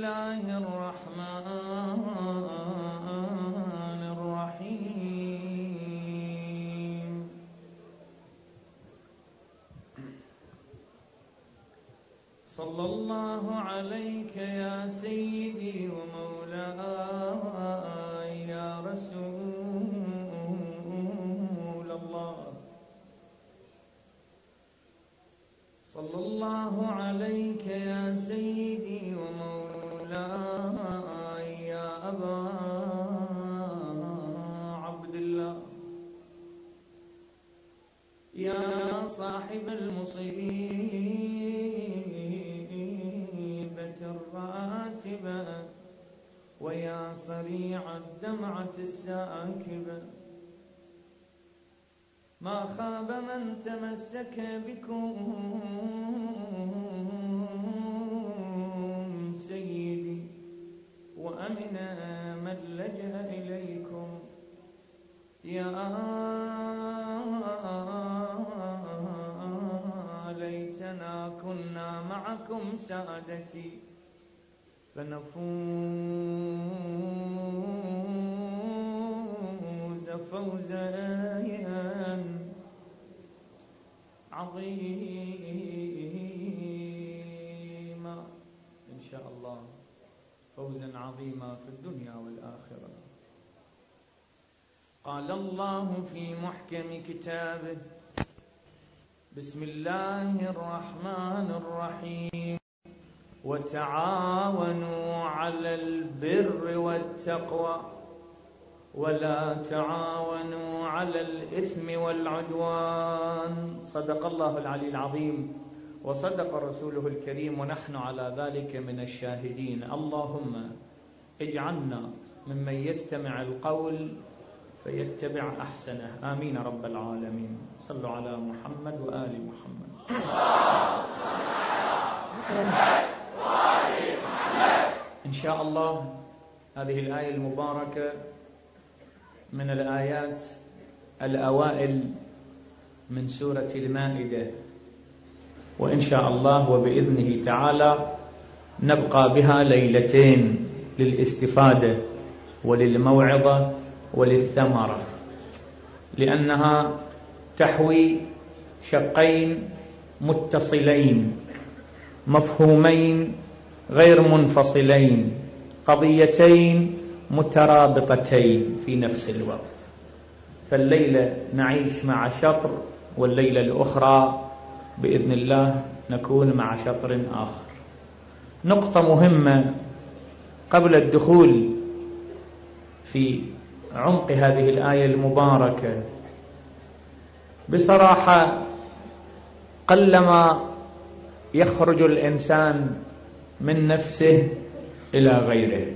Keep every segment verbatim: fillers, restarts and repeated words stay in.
الله الرحمن الرحيم. صلى الله عليك يا سيدي ومولاي يا رسول الله. صلى الله عليك يا سيدي ومولاي يا أبا عبد الله، يا صاحب المصيبة الراتبة ويا صريع الدمعة الساكبة، ما خاب من تمسك بكم سيدي، وأمن من لجأ إليكم. يا ليتنا كنا معكم سادتي فنفوز فوزا عظيما إن شاء الله، فوزا عظيما في الدنيا والآخرة. قال الله في محكم كتابه: بسم الله الرحمن الرحيم، وتعاونوا على البر والتقوى ولا تعاونوا على الإثم والعدوان. صدق الله العلي العظيم وصدق رسوله الكريم، ونحن على ذلك من الشاهدين. اللهم اجعلنا ممن يستمع القول فيتبع أحسنه، آمين رب العالمين. صلوا على محمد وآل محمد. إن شاء الله هذه الآية المباركة من الآيات الأوائل من سورة المائدة، وإن شاء الله وبإذنه تعالى نبقى بها ليلتين للاستفادة وللموعظة وللثمرة، لأنها تحوي شقين متصلين مفهومين غير منفصلين، قضيتين مترابطتين في نفس الوقت. فالليلة نعيش مع شطر، والليلة الأخرى بإذن الله نكون مع شطر آخر. نقطة مهمة قبل الدخول في عمق هذه الآية المباركة، بصراحة قلما يخرج الإنسان من نفسه إلى غيره،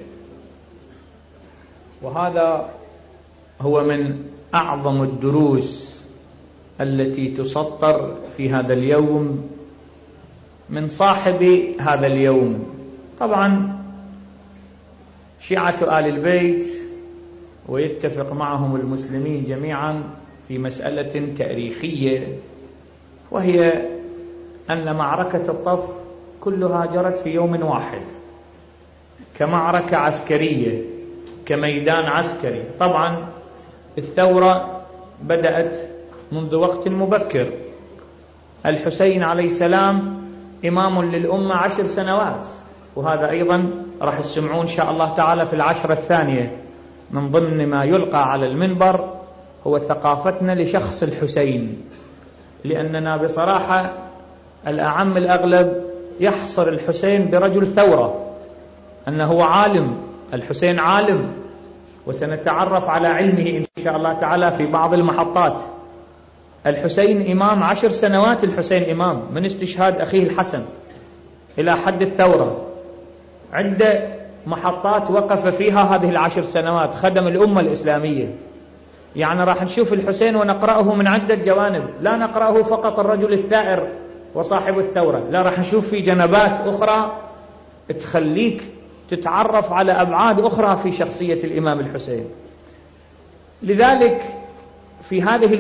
وهذا هو من أعظم الدروس التي تسطر في هذا اليوم من صاحب هذا اليوم. طبعا شيعة آل البيت ويتفق معهم المسلمين جميعا في مسألة تاريخية، وهي أن معركة الطف كلها جرت في يوم واحد كمعركة عسكرية، كميدان عسكري. طبعا الثورة بدأت منذ وقت مبكر. الحسين عليه السلام إمام للأمة عشر سنوات، وهذا أيضا راح تسمعون إن شاء الله تعالى في العشرة الثانية من ضمن ما يلقى على المنبر هو ثقافتنا لشخص الحسين، لأننا بصراحة الأعم الأغلب يحصر الحسين برجل ثورة، أنه عالم. الحسين عالم، وسنتعرف على علمه إن شاء الله تعالى في بعض المحطات. الحسين إمام عشر سنوات، الحسين إمام من استشهاد أخيه الحسن إلى حد الثورة، عدة محطات وقف فيها هذه العشر سنوات، خدم الأمة الإسلامية. يعني راح نشوف الحسين ونقرأه من عدة جوانب، لا نقرأه فقط الرجل الثائر وصاحب الثورة، لا، راح نشوف في جنبات أخرى تخليك تتعرف على أبعاد أخرى في شخصية الإمام الحسين. لذلك في هذه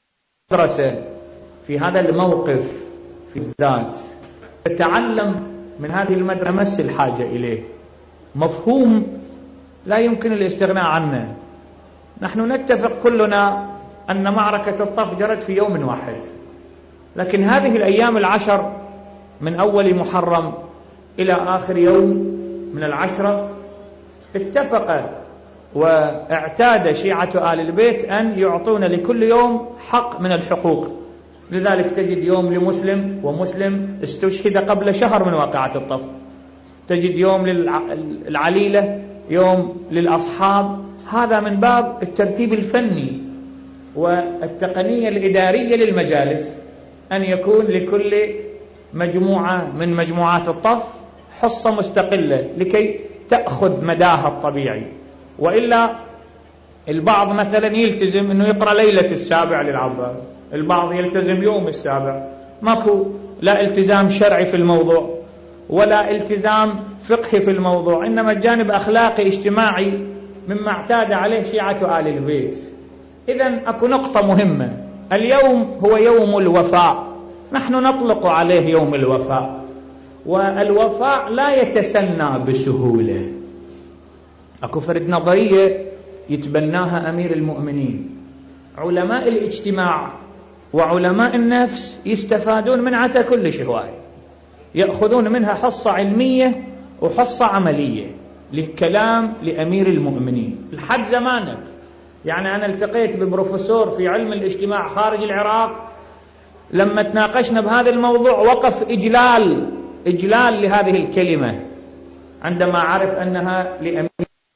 المدرسة، في هذا الموقف في الذات، تتعلم من هذه المدرسة أمس الحاجة إليه، مفهوم لا يمكن الاستغناء عنه. نحن نتفق كلنا أن معركة الطف جرت في يوم واحد، لكن هذه الأيام العشر من أول محرم إلى آخر يوم من العشرة اتفق واعتاد شيعة آل البيت أن يعطون لكل يوم حق من الحقوق. لذلك تجد يوم لمسلم، ومسلم استشهد قبل شهر من واقعة الطف. تجد يوم للعليلة، يوم للأصحاب. هذا من باب الترتيب الفني والتقنية الإدارية للمجالس، أن يكون لكل مجموعة من مجموعات الطف حصة مستقلة لكي تأخذ مداها الطبيعي. وإلا البعض مثلا يلتزم أنه يقرأ ليلة السابع للعباس، البعض يلتزم يوم السابع. ماكو لا التزام شرعي في الموضوع ولا التزام فقهي في الموضوع، إنما الجانب أخلاقي اجتماعي مما اعتاد عليه شيعة آل البيت. إذن أكو نقطة مهمة، اليوم هو يوم الوفاء، نحن نطلق عليه يوم الوفاء، والوفاء لا يتسنى بسهولة. أكو فرد نظرية يتبناها أمير المؤمنين، علماء الاجتماع وعلماء النفس يستفادون من عتا كل شهواي، يأخذون منها حصة علمية وحصة عملية للكلام لأمير المؤمنين لحد زمانك. يعني أنا التقيت ببروفيسور في علم الاجتماع خارج العراق، لما تناقشنا بهذا الموضوع وقف إجلال إجلال لهذه الكلمة عندما عرف أنها لأمير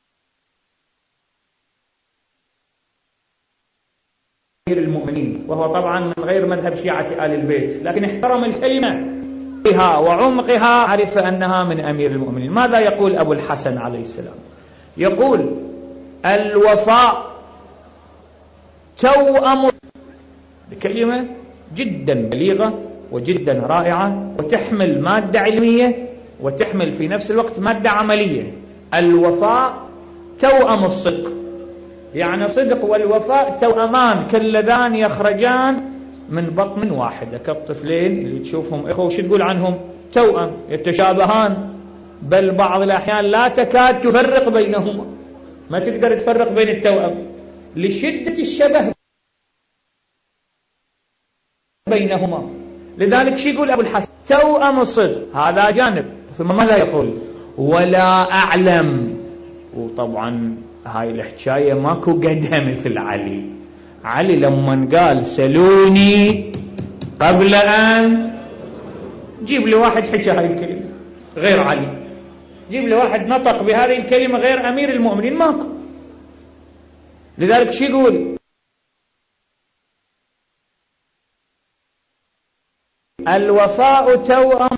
المؤمنين، وهو طبعا من غير مذهب شيعة آل البيت، لكن احترم الكلمة بها وعمقها، عرف أنها من أمير المؤمنين. ماذا يقول أبو الحسن عليه السلام؟ يقول الوفاء توأم، بكلمة جدا بليغة وجدا رائعة، وتحمل مادة علمية وتحمل في نفس الوقت مادة عملية. الوفاء توأم الصدق، يعني صدق والوفاء توأمان كاللذان يخرجان من بطن واحدة، كالطفلين اللي تشوفهم إخوة وش تقول عنهم؟ توأم، يتشابهان، بل بعض الأحيان لا تكاد تفرق بينهما، ما تقدر تفرق بين التوأم لشدة الشبه بينهما. لذلك شو يقول أبو الحسن؟ توأم الصدق، هذا جانب. ثم ماذا يقول؟ ولا أعلم. وطبعا هاي الحكاية ماكو قدها مثل علي. علي لما قال سلوني قبل أن، جيب لي واحد حكى هاي الكلمة غير علي، جيب لي واحد نطق بهذه الكلمة غير أمير المؤمنين، ماكو. لذلك شو يقول؟ الوفاء توأم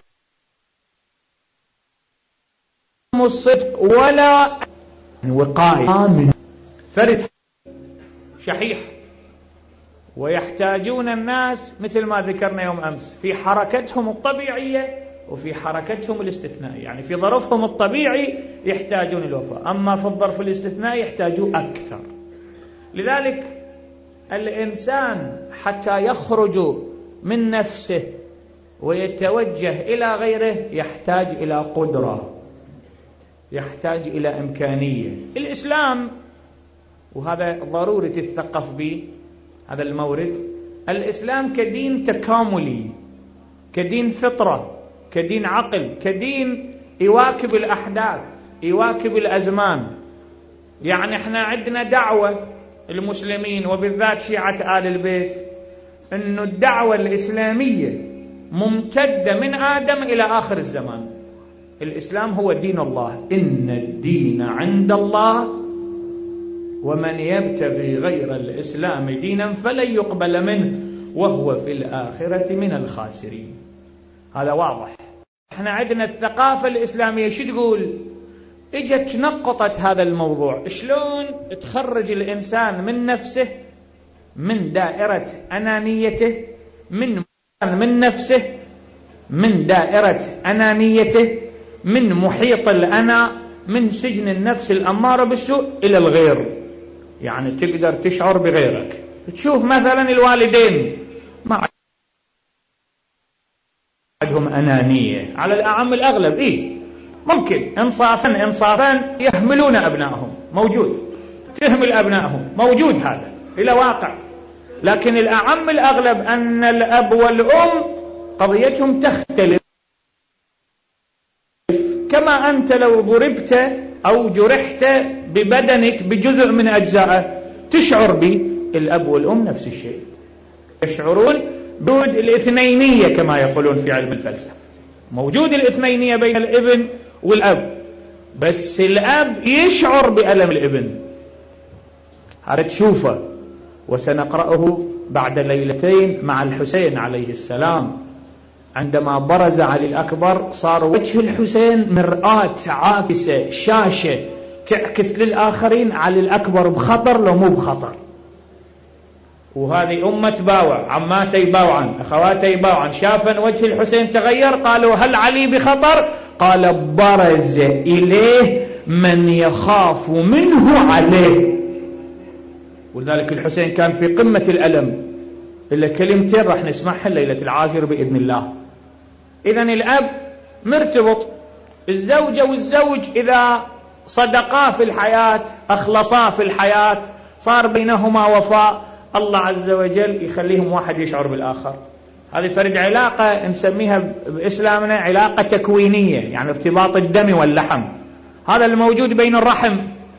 الصدق ولا وقاية. فرد شحيح، ويحتاجون الناس مثل ما ذكرنا يوم أمس في حركتهم الطبيعية وفي حركتهم الاستثنائية. يعني في ظرفهم الطبيعي يحتاجون الوفاء، أما في الظرف الاستثنائي يحتاجون أكثر. لذلك الإنسان حتى يخرج من نفسه ويتوجه إلى غيره يحتاج إلى قدرة، يحتاج إلى إمكانية. الإسلام، وهذا ضروري تتثقف به هذا المورد، الإسلام كدين تكاملي، كدين فطرة، كدين عقل، كدين يواكب الأحداث، يواكب الأزمان. يعني احنا عندنا دعوة المسلمين وبالذات شيعة آل البيت أن الدعوة الإسلامية ممتدة من آدم إلى آخر الزمان. الإسلام هو دين الله، إن الدين عند الله ومن يبتغي غير الإسلام دينا فلن يقبل منه وهو في الآخرة من الخاسرين. هذا واضح. احنا عندنا الثقافة الإسلامية شو تقول؟ اجت نقطت هذا الموضوع، شلون تخرج الإنسان من نفسه، من دائرة أنانيته، من من نفسه، من دائرة أنانيته، من محيط الأنا، من سجن النفس الأمارة بالسوء إلى الغير. يعني تقدر تشعر بغيرك، تشوف مثلا الوالدين مع عندهم أنانية على الأعم الأغلب. إيه ممكن إنصافا إنصافا يهملون أبنائهم، موجود، تهمل أبنائهم، موجود، هذا إلى واقع. لكن الأعم الأغلب أن الأب والأم قضيتهم تختلف. كما أنت لو ضربت أو جرحت ببدنك بجزء من أجزائه تشعر بالأب والأم نفس الشيء، يشعرون بوجود الاثنينية كما يقولون في علم الفلسفة، موجود الاثنينية بين الابن والأب، بس الأب يشعر بألم الابن، هذا تشوفه. وسنقرأه بعد ليلتين مع الحسين عليه السلام، عندما برز علي الأكبر صار وجه الحسين مرآة عاكسة، شاشة تعكس للآخرين علي الأكبر بخطر لو مو بخطر. وهذه أمة باوع، عماتي باوعا، أخواتي باوعا، شافا وجه الحسين تغير قالوا هل علي بخطر؟ قال برز إليه من يخاف منه عليه. ولذلك الحسين كان في قمة الألم. إلا كلمتين راح نسمعها الليلة العاشر بإذن الله. إذن الأب مرتبط، الزوجة والزوج إذا صدقا في الحياة، أخلصا في الحياة، صار بينهما وفاء، الله عز وجل يخليهم واحد يشعر بالآخر. هذه فرد علاقة نسميها بإسلامنا علاقة تكوينية، يعني ارتباط الدم واللحم. هذا الموجود بين الرحم،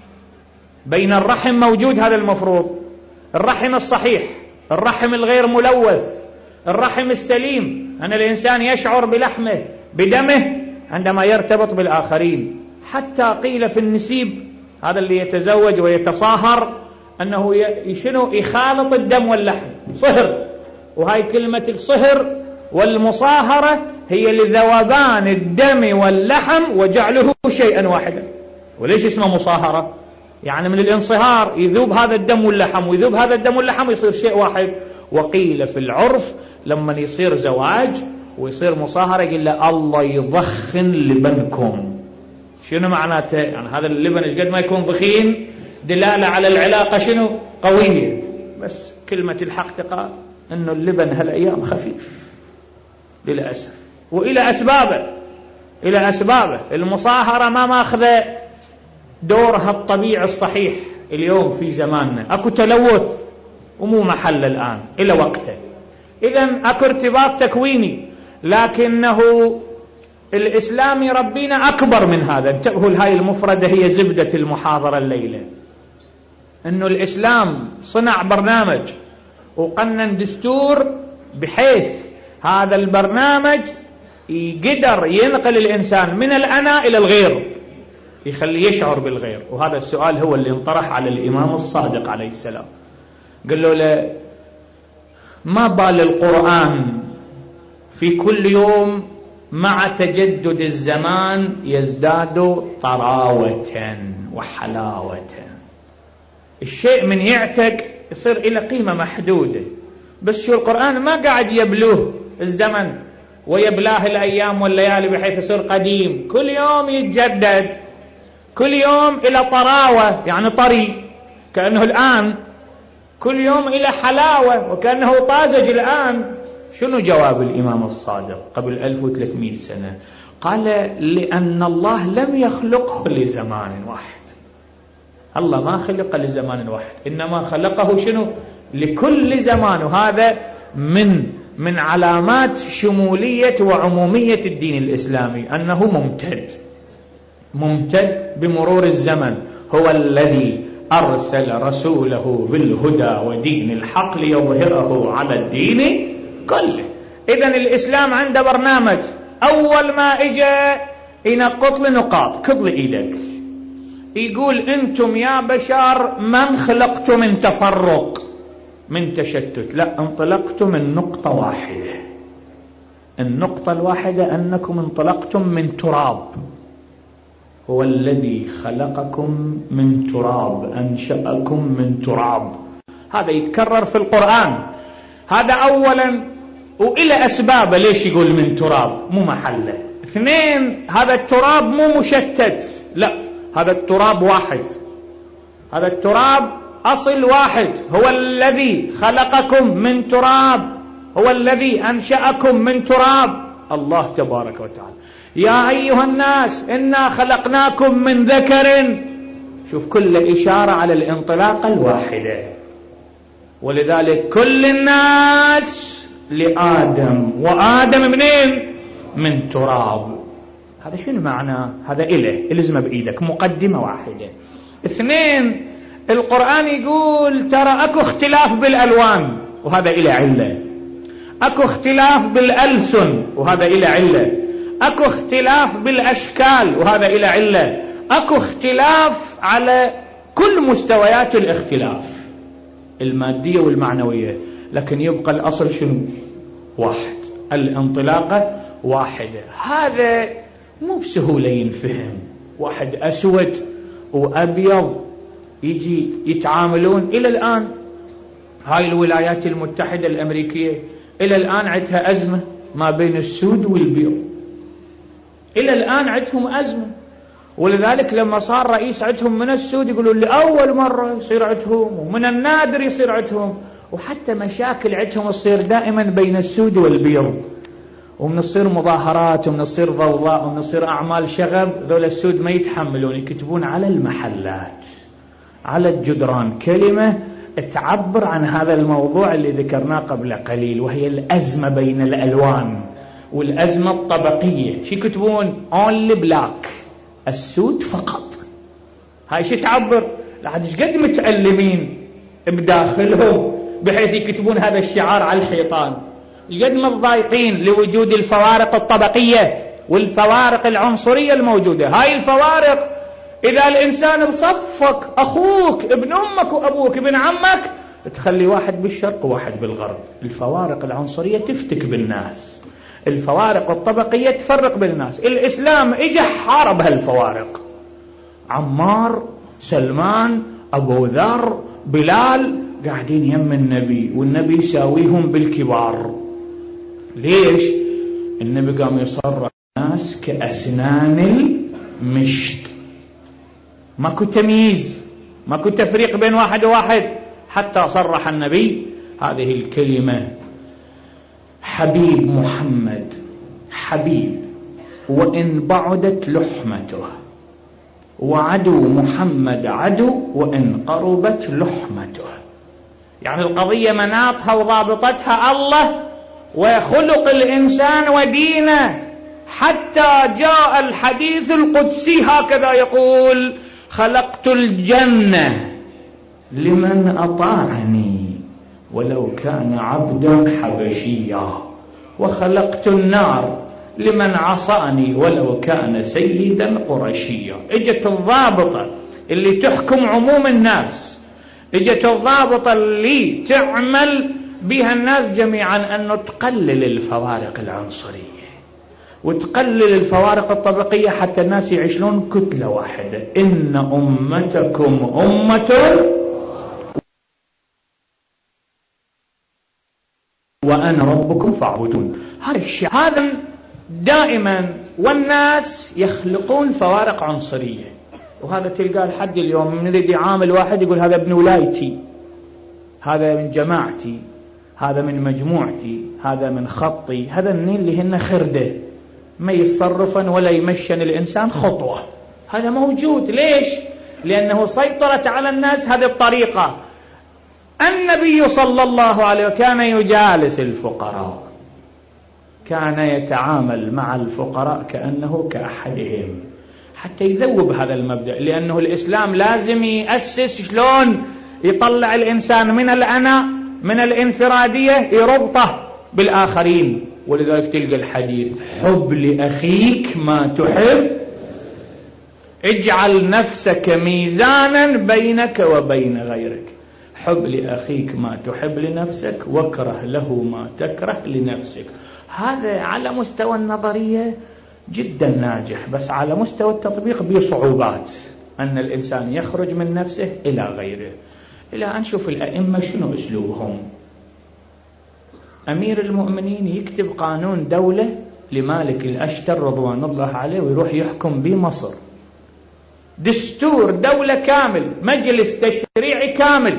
بين الرحم موجود، هذا المفروض الرحم الصحيح، الرحم الغير ملوث، الرحم السليم، أن الإنسان يشعر بلحمه بدمه عندما يرتبط بالآخرين. حتى قيل في النسيب، هذا اللي يتزوج ويتصاهر، أنه شنو يخالط الدم واللحم، صهر. وهاي كلمة الصهر والمصاهرة هي لذوبان الدم واللحم وجعله شيئا واحدا. وليش اسمه مصاهرة؟ يعني من الانصهار يذوب هذا الدم واللحم ويذوب هذا الدم واللحم يصير شيء واحد. وقيل في العرف لما يصير زواج ويصير مصاهرة يقول له الله يضخن لبنكم. شنو معناته؟ يعني هذا اللبن ايش قد ما يكون ضخين دلالة على العلاقة شنو قوية. بس كلمة الحق تقال انه اللبن هالأيام خفيف للأسف، وإلى أسبابه، إلى أسبابه. المصاهرة ما ماخذة دورها الطبيعي الصحيح اليوم في زماننا، أكو تلوث ومو محل الآن إلى وقته. إذن أكو ارتباط تكويني، لكنه الإسلام يربينا أكبر من هذا. انتبهوا، هاي المفردة هي زبدة المحاضرة الليلة، أنه الإسلام صنع برنامج وقنن دستور بحيث هذا البرنامج يقدر ينقل الإنسان من الأنا إلى الغير، يخليه يشعر بالغير. وهذا السؤال هو اللي انطرح على الإمام الصادق عليه السلام، قال له له ما بال القرآن في كل يوم مع تجدد الزمان يزداد طراوة وحلاوة. الشيء من يعتق يصير إلى قيمة محدودة، بس شو القرآن ما قاعد يبلوه الزمن ويبلاه الأيام والليالي بحيث يصير قديم، كل يوم يتجدد، كل يوم إلى طراوة، يعني طري كأنه الآن، كل يوم إلى حلاوة وكأنه طازج الآن. شنو جواب الإمام الصادق قبل ألف وثلاثمئة سنة؟ قال لأن الله لم يخلقه لزمان واحد. الله ما خلق لزمان واحد، إنما خلقه شنو لكل زمان. وهذا من من علامات شمولية وعمومية الدين الإسلامي، أنه ممتد ممتد بمرور الزمن. هو الذي أرسل رسوله بالهدى ودين الحق ليظهره على الدين كله. إذن الإسلام عنده برنامج، أول ما إجا ينقط لنقاط، كض إيدك، يقول أنتم يا بشر من خلقتم من تفرق من تشتت، لا، انطلقتم من نقطة واحدة. النقطة الواحدة أنكم انطلقتم من تراب. هو الذي خلقكم من تراب، أنشأكم من تراب. هذا يتكرر في القرآن. هذا أولا، وإلى أسباب ليش يقول من تراب، مو محله. اثنين، هذا التراب مو مشتت، لا، هذا التراب واحد، هذا التراب أصل واحد. هو الذي خلقكم من تراب، هو الذي أنشأكم من تراب. الله تبارك وتعالى يا أيها الناس إنا خلقناكم من ذكر، شوف كل إشارة على الانطلاقة الواحدة، ولذلك كل الناس لآدم، وآدم منين؟ من تراب. هذا شنو معناه؟ هذا إله إلزمه بإيدك، مقدمة واحدة. اثنين، القرآن يقول ترى أكو اختلاف بالألوان، وهذا إله علة. أكو اختلاف بالألسن، وهذا إله علة. أكو اختلاف بالأشكال، وهذا إله علة. أكو اختلاف على كل مستويات الاختلاف المادية والمعنوية، لكن يبقى الأصل شنو؟ واحد، الانطلاقة واحدة. هذا مو بسهولة ينفهم. واحد أسود وأبيض يجي يتعاملون. إلى الآن هاي الولايات المتحدة الأمريكية إلى الآن عندها أزمة ما بين السود والبيض، إلى الآن عندهم أزمة. ولذلك لما صار رئيس عندهم من السود يقولوا لأول مرة يصير عندهم، ومن النادر يصير عندهم، وحتى مشاكل عندهم تصير دائما بين السود والبيض، ومن تصير مظاهرات، ومن تصير ضوضاء، ومن تصير أعمال شغب. ذول السود ما يتحملون، يكتبون على المحلات، على الجدران كلمة تعبر عن هذا الموضوع اللي ذكرناه قبل قليل، وهي الأزمة بين الألوان والأزمة الطبقية. شو يكتبون؟ only black، السود فقط. هاي شو تعبر؟ لحد ايش قد متألمين بداخلهم بحيث يكتبون هذا الشعار على الحيطان. ايش قد متضايقين لوجود الفوارق الطبقية والفوارق العنصرية الموجودة. هاي الفوارق إذا الإنسان بصفك، أخوك، ابن أمك وأبوك، ابن عمك، تخلي واحد بالشرق وواحد بالغرب. الفوارق العنصرية تفتك بالناس، الفوارق الطبقية تفرق بالناس. الإسلام إجا حارب هالفوارق. عمار، سلمان، أبو ذر، بلال قاعدين يم النبي، والنبي يساويهم بالكبار. ليش؟ النبي قام يصرح الناس كأسنان المشط، ماكو تمييز، ماكو تفريق بين واحد وواحد، حتى صرح النبي هذه الكلمة: حبيب محمد حبيب وإن بعدت لحمته، وعدو محمد عدو وإن قربت لحمته. يعني القضية مناطها وضابطتها الله وخلق الإنسان ودينه، حتى جاء الحديث القدسي هكذا يقول: خلقت الجنة لمن أطاعني ولو كان عبدا حبشيا، وخلقت النار لمن عصاني ولو كان سيدا قرشيا. اجت الضابطة اللي تحكم عموم الناس، اجت الضابطة اللي تعمل بها الناس جميعا، أنه تقلل الفوارق العنصرية وتقلل الفوارق الطبقية حتى الناس يعيشون كتلة واحدة. إن أمتكم أمة وأنا ربكم فاعبدون. هذا الشيء هذا دائما، والناس يخلقون فوارق عنصرية. وهذا تلقى لحد اليوم من يريد يعامل واحد يقول هذا ابن ولايتي، هذا من جماعتي، هذا من مجموعتي، هذا من خطي. هذا النيل اللي هن خردة، ما يتصرفن ولا يمشن الإنسان خطوة. هذا موجود. ليش؟ لأنه سيطرت على الناس هذه الطريقة. النبي صلى الله عليه وسلم كان يجالس الفقراء، كان يتعامل مع الفقراء كأنه كأحدهم، حتى يذوب هذا المبدأ. لأنه الإسلام لازم يأسس شلون يطلع الإنسان من الأنا، من الانفرادية، يربطه بالآخرين. ولذلك تلقى الحديث: حب لأخيك ما تحب، اجعل نفسك ميزانا بينك وبين غيرك. حب لأخيك ما تحب لنفسك، واكره له ما تكره لنفسك. هذا على مستوى النظرية جدا ناجح، بس على مستوى التطبيق بصعوبات، أن الإنسان يخرج من نفسه إلى غيره. إلى أن نشوف الأئمة شنو أسلوبهم. أمير المؤمنين يكتب قانون دولة لمالك الأشتر رضوان الله عليه ويروح يحكم بمصر، دستور دولة كامل، مجلس تشريعي كامل،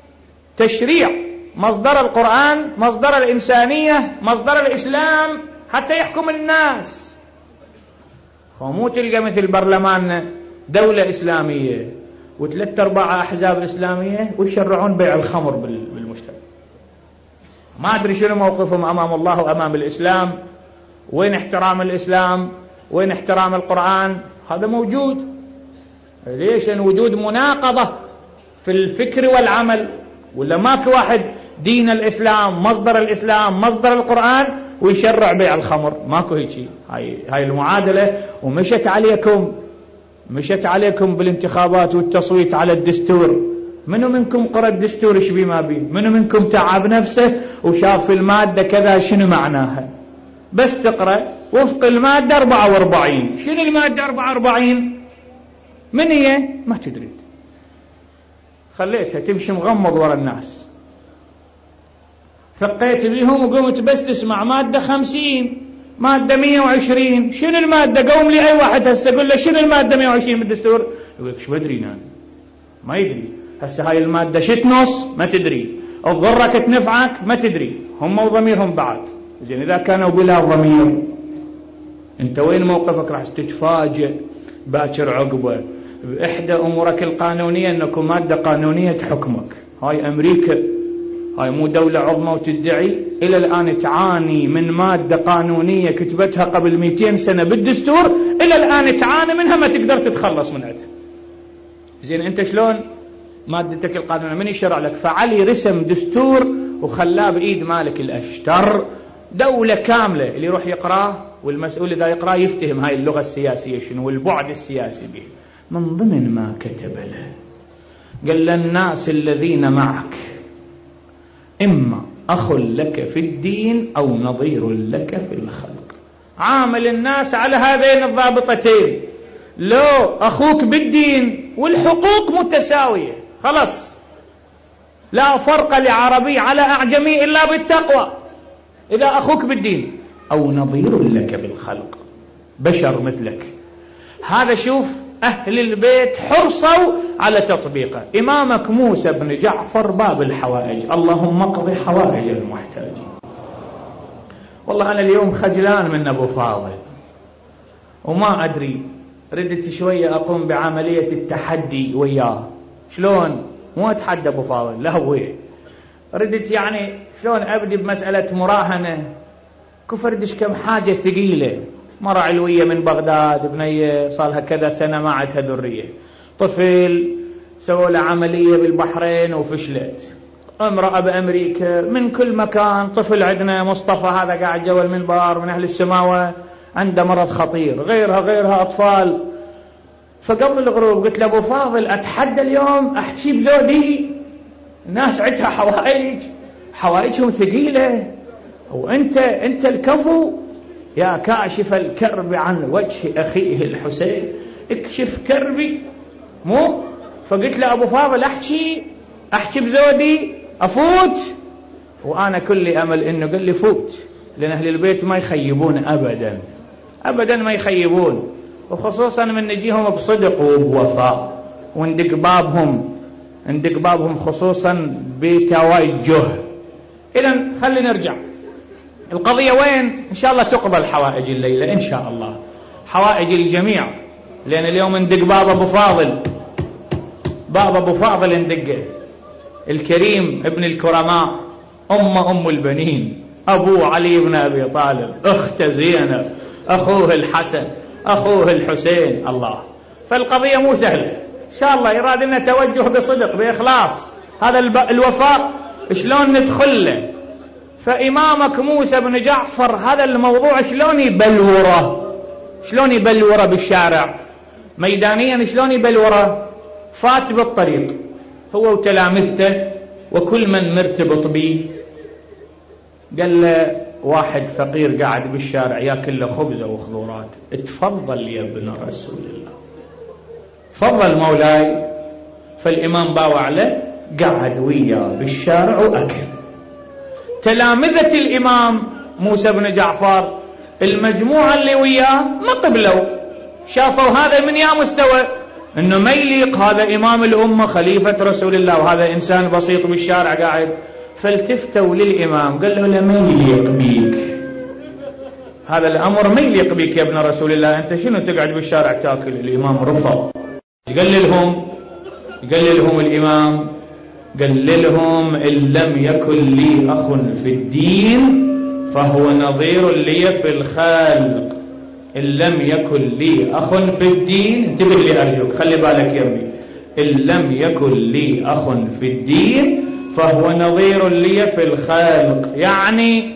تشريع، مصدر القرآن، مصدر الإنسانية، مصدر الإسلام. حتى يحكم الناس. مو تلقى مثل برلماننا دولة إسلامية وثلاث أرباع أحزاب إسلامية ويشرعون بيع الخمر بالمجتمع. ما أدري شنو موقفهم أمام الله وأمام الإسلام. وين احترام الإسلام؟ وين احترام القرآن؟ هذا موجود. ليش؟ أن وجود مناقضة في الفكر والعمل. ولا ماك واحد دين الإسلام مصدر الإسلام مصدر القرآن ويشرع بيع الخمر. ماكو هيك. هاي هاي المعادلة ومشت عليكم مشت عليكم بالانتخابات والتصويت على الدستور. منو منكم قرأ الدستور ايش بيه ما بيه؟ منو منكم تعب نفسه وشاف المادة كذا شنو معناها؟ بس تقرأ وفق المادة أربعة وأربعين. شنو المادة أربعة وأربعين؟ من هي؟ ما تدري. خليتها تمشي مغمض ورا الناس. ثقيت بيهم وقمت بس تسمع مادة خمسين مادة مية وعشرين. شنو المادة؟ قوم لي أي واحد هسه قل له شنو المادة مية وعشرين من الدستور؟ يقول لك شو بدري أنا؟ ما يدري. هسه هاي المادة شتنص ما تدري، تضرك تنفعك ما تدري. هم وضميرهم بعد. زين إذا كانوا بلا ضمير أنت وين موقفك؟ راح تتفاجئ باكر عقبه بإحدى أمورك القانونية أنكم مادة قانونية تحكمك. هاي أمريكا، هاي مو دولة عظمى وتدعي إلى الآن تعاني من مادة قانونية كتبتها قبل مئتين سنة بالدستور، إلى الآن تعاني منها ما تقدر تتخلص منها. زين أنت شلون مادتك القانونية من يشرع لك؟ فعلي رسم دستور وخلاه بإيد مالك الأشتر، دولة كاملة اللي يروح يقراه والمسؤول إذا يقراه يفتهم هاي اللغة السياسية شنو والبعد السياسي به. من ضمن ما كتب له قال للناس الذين معك إما أخ لك في الدين أو نظير لك في الخلق. عامل الناس على هذين الضابطتين. لو أخوك بالدين والحقوق متساوية خلاص، لا فرق لعربي على أعجمي إلا بالتقوى. إذا أخوك بالدين أو نظير لك بالخلق بشر مثلك. هذا شوف أهل البيت حرصوا على تطبيقه. إمامك موسى بن جعفر باب الحوائج، اللهم اقضي حوائج المحتاجين. والله أنا اليوم خجلان من أبو فاضل وما أدري، ردت شوية أقوم بعملية التحدي وياه. شلون؟ مو أتحدى أبو فاضل، لا هو ردت يعني شلون أبدي بمسألة مراهنة كفردش كم حاجة ثقيلة. مرة علوية من بغداد بنية صالها كذا سنة ما عندها ذرية، طفل سووا له عملية بالبحرين وفشلت، امرأة بأمريكا، من كل مكان. طفل عندنا مصطفى هذا قاعد جوا المنبر من أهل السماوة عنده مرض خطير، غيرها غيرها أطفال. فقبل الغروب قلت لأبو فاضل أتحدى اليوم أحكي بزودي، الناس عندها حوائج حوائجهم ثقيلة وأنت أنت الكفو يا كاشف الكرب عن وجه أخيه الحسين اكشف كربي. مو فقلت له أبو فاضل أحكي أحكي بزودي أفوت، وأنا كل أمل إنه قال لي فوت، لأن أهل البيت ما يخيبون أبدا أبدا ما يخيبون، وخصوصا من نجيهم بصدق وبوفاء وندق بابهم ندق بابهم خصوصا بتوجه. إذن خلي نرجع القضية وين. إن شاء الله تقبل حوائج الليلة إن شاء الله، حوائج الجميع، لأن اليوم ندق باب أبو فاضل، باب أبو فاضل ندقه، الكريم ابن الكرماء، أم أم البنين، أبو علي بن أبي طالب، أخت زينب، أخوه الحسن، أخوه الحسين. الله، فالقضية مو سهلة إن شاء الله. يراد لنا توجه بصدق بإخلاص، هذا الوفاء شلون ندخل له. فإمامك موسى بن جعفر هذا الموضوع شلون يبلوره شلون يبلوره بالشارع ميدانيا، شلون يبلوره. فات بالطريق هو وتلامذته وكل من مرتبط به، قال له واحد فقير قاعد بالشارع ياكل له خبزة وخضورات، اتفضل يا ابن رسول الله، تفضل مولاي. فالإمام باوع له قعد وياه بالشارع وأكل. تلامذة الإمام موسى بن جعفر المجموعة اللي وياه ما قبلوا، شافوا هذا من يا مستوى انه ما يليق، هذا إمام الأمة خليفة رسول الله وهذا إنسان بسيط بالشارع قاعد. فالتفتوا للإمام قال له لما يليق بيك، هذا الأمر ما يليق بك يا ابن رسول الله، أنت شنو تقعد بالشارع تاكل؟ الإمام رفض. قال لهم قال لهم الإمام قال لهم إن لم يكن لي أخ في الدين فهو نظير لي في الخلق. إن لم يكن لي أخ في الدين، انتبه لي أرجوك، خلي بالك يا ابني، إن لم يكن لي أخ في الدين فهو نظير لي في الخلق، يعني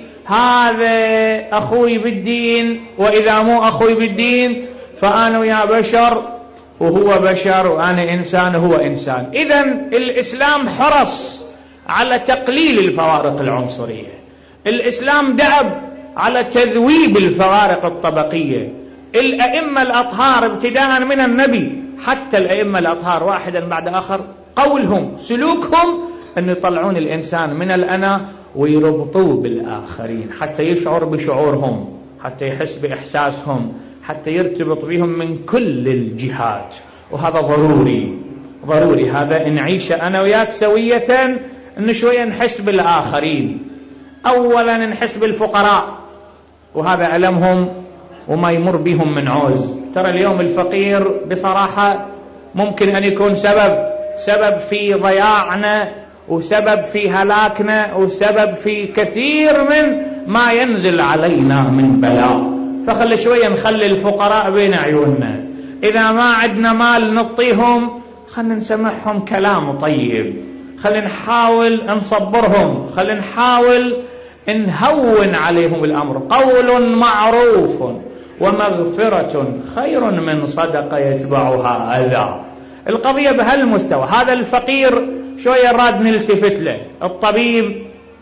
هذا أخوي بالدين، وإذا مو أخوي بالدين فأنا يا بشر وهو بشر، وأنا إنسان وهو إنسان. إذن الإسلام حرص على تقليل الفوارق العنصرية، الإسلام دأب على تذويب الفوارق الطبقية. الأئمة الأطهار ابتداء من النبي حتى الأئمة الأطهار واحدا بعد آخر، قولهم سلوكهم أن يطلعون الإنسان من الأنا ويربطوه بالآخرين حتى يشعر بشعورهم، حتى يحس بإحساسهم، حتى يرتبط بهم من كل الجهات. وهذا ضروري ضروري، هذا إن عيش أنا وياك سوية إن شوية نحس بالآخرين. أولا نحس بالفقراء، وهذا ألمهم وما يمر بهم من عوز. ترى اليوم الفقير بصراحة ممكن أن يكون سبب سبب في ضياعنا، وسبب في هلاكنا، وسبب في كثير من ما ينزل علينا من بلاء. فخلي شوية نخلي الفقراء بين عيوننا، إذا ما عندنا مال نعطيهم خلينا نسمعهم كلام طيب، خلينا نحاول نصبرهم، خلينا نحاول نهون عليهم الأمر. قول معروف ومغفرة خير من صدقة يتبعها أذى. القضية بهالمستوى. هذا الفقير شوية راد نلتفت له، الطبيب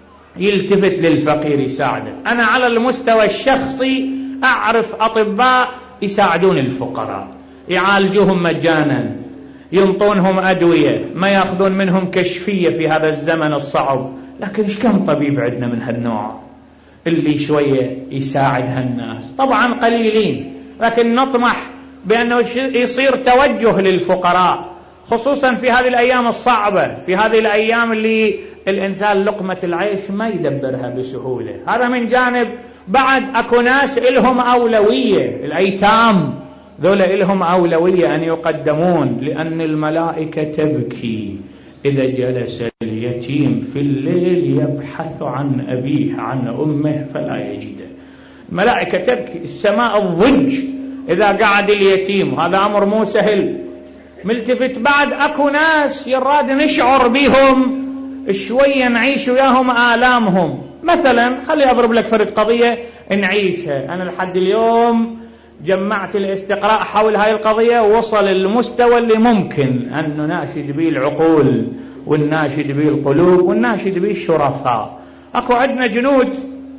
يلتفت للفقير يساعده. أنا على المستوى الشخصي أعرف أطباء يساعدون الفقراء، يعالجوهم مجانا، ينطونهم أدوية، ما يأخذون منهم كشفية في هذا الزمن الصعب. لكن إيش كم طبيب عندنا من هالنوع اللي شوية يساعد هالناس؟ طبعا قليلين، لكن نطمح بأنه يصير توجه للفقراء، خصوصا في هذه الأيام الصعبة، في هذه الأيام اللي الإنسان لقمة العيش ما يدبرها بسهولة. هذا من جانب. بعد أكو ناس إلهم أولوية، الأيتام ذولا إلهم أولوية أن يقدمون، لأن الملائكة تبكي إذا جلس اليتيم في الليل يبحث عن أبيه عن أمه فلا يجده. الملائكة تبكي، السماء الضج إذا قعد اليتيم، هذا أمر مو سهل. ملتفت. بعد أكو ناس يراد نشعر بهم شوية، نعيش وياهم آلامهم. مثلا خلي أضرب لك فرد قضية نعيشها. أنا لحد اليوم جمعت الاستقراء حول هاي القضية، ووصل المستوى اللي ممكن أن نناشد به العقول ونناشد به القلوب ونناشد به الشرفاء. أكو عندنا جنود،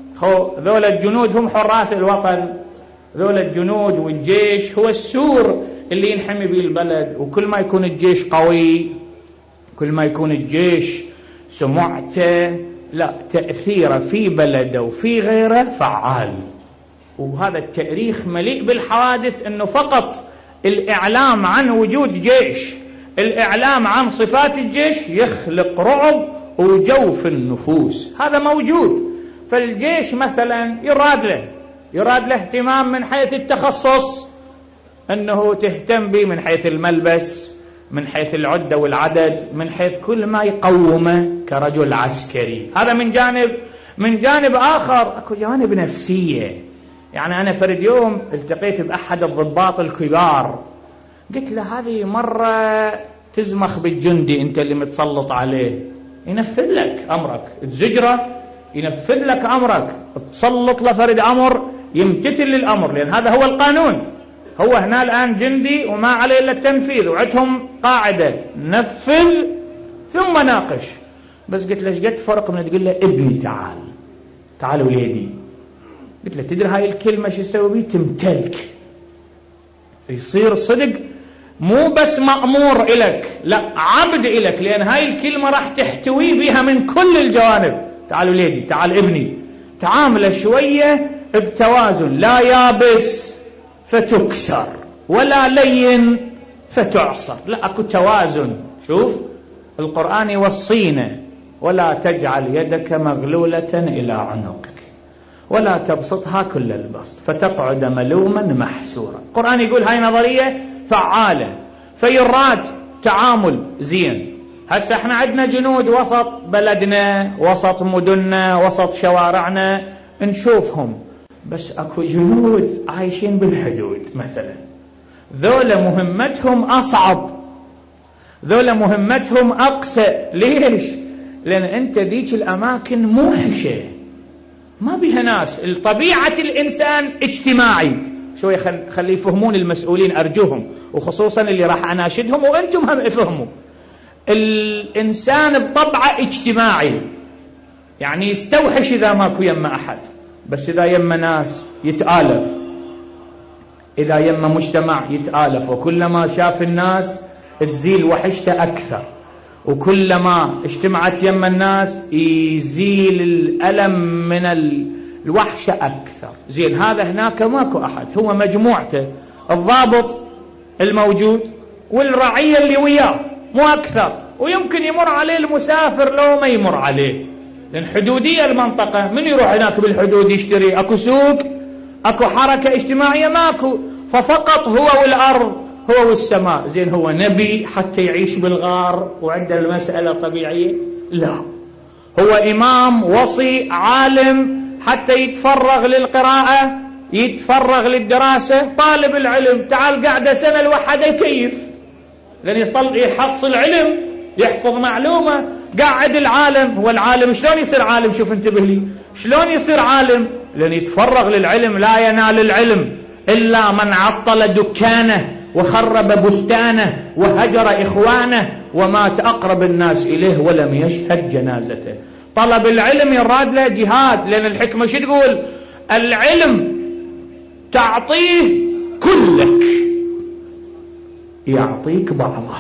ذول الجنود هم حراس الوطن، ذول الجنود والجيش هو السور اللي ينحمي به البلد. وكل ما يكون الجيش قوي، كل ما يكون الجيش سمعته لا تأثيره في بلده وفي غيره فعال. وهذا التاريخ مليء بالحوادث، أنه فقط الإعلام عن وجود جيش، الإعلام عن صفات الجيش يخلق رعب وجو في النفوس. هذا موجود. فالجيش مثلا يراد له يراد له اهتمام من حيث التخصص، أنه تهتم به من حيث الملبس، من حيث العدة والعدد، من حيث كل ما يقومه كرجل عسكري. هذا من جانب. من جانب آخر أكو جانب نفسية. يعني أنا فرد يوم التقيت بأحد الضباط الكبار، قلت له هذه مرة تزمخ بالجندي أنت اللي متسلط عليه، ينفذ لك أمرك، تزجره ينفذ لك أمرك، تسلط لفرد أمر يمتثل للأمر، لأن هذا هو القانون. هو هنا الآن جندي وما عليه إلا التنفيذ، وعندهم قاعدة نفذ ثم ناقش. بس قلت له ايش قد فرق من تقول له ابني تعال تعال وليدي؟ قلت له تدري هاي الكلمة شو يسوي بيه؟ تمتلك، يصير صدق مو بس مأمور إلك، لا عبد إلك، لأن هاي الكلمة راح تحتوي بها من كل الجوانب. تعال وليدي، تعال ابني. تعامله شوية بتوازن، لا يابس فتكسر ولا لين فتعصر، لا أكو توازن. شوف القرآن يوصينا ولا تجعل يدك مغلولة إلى عنقك ولا تبسطها كل البسط فتقعد ملوما محسورا. القرآن يقول هاي نظرية فعالة، فيراد تعامل زين. هسه احنا عندنا جنود وسط بلدنا، وسط مدننا، وسط شوارعنا، نشوفهم، بس اكو جنود عايشين بالحدود مثلا، ذولا مهمتهم أصعب، ذولا مهمتهم أقسى. ليش؟ لأن أنت ذيك الأماكن موحشة، ما بيها ناس. طبيعة الإنسان اجتماعي. شوي خلي يفهمون المسؤولين أرجوهم، وخصوصا اللي راح أناشدهم وأنتم هم افهموا. الإنسان بطبعه اجتماعي، يعني يستوحش إذا ماكو يما أحد، بس إذا يما ناس يتآلف، إذا يما مجتمع يتآلف. وكلما شاف الناس تزيل وحشته أكثر، وكلما اجتمعت يما الناس يزيل الألم من الوحشة أكثر. زين، هذا هناك ماكو أحد، هو مجموعته، الضابط الموجود والرعية اللي وياه، مو أكثر. ويمكن يمر عليه المسافر لو ما يمر عليه، لأن حدودية المنطقة. من يروح هناك بالحدود يشتري؟ أكو سوق؟ أكو حركة اجتماعية؟ ماكو. ففقط هو والأرض، هو والسماء. زين، هو نبي حتى يعيش بالغار وعنده المسألة طبيعية؟ لا، هو إمام، وصي، عالم، حتى يتفرغ للقراءة، يتفرغ للدراسة. طالب العلم تعال قاعدة سنة الوحدة يكيف، لأن يصل يحصل علم، يحفظ معلومة. قاعد العالم، هو العالم شلون يصير عالم؟ شوف انتبه لي، شلون يصير عالم؟ لأن يتفرغ للعلم. لا ينال العلم إلا من عطل دكانه وخرب بستانه وهجر إخوانه ومات أقرب الناس إليه ولم يشهد جنازته. طلب العلم يراد له جهاد، لأن الحكمة شو تقول؟ العلم تعطيه كلك يعطيك بعضه،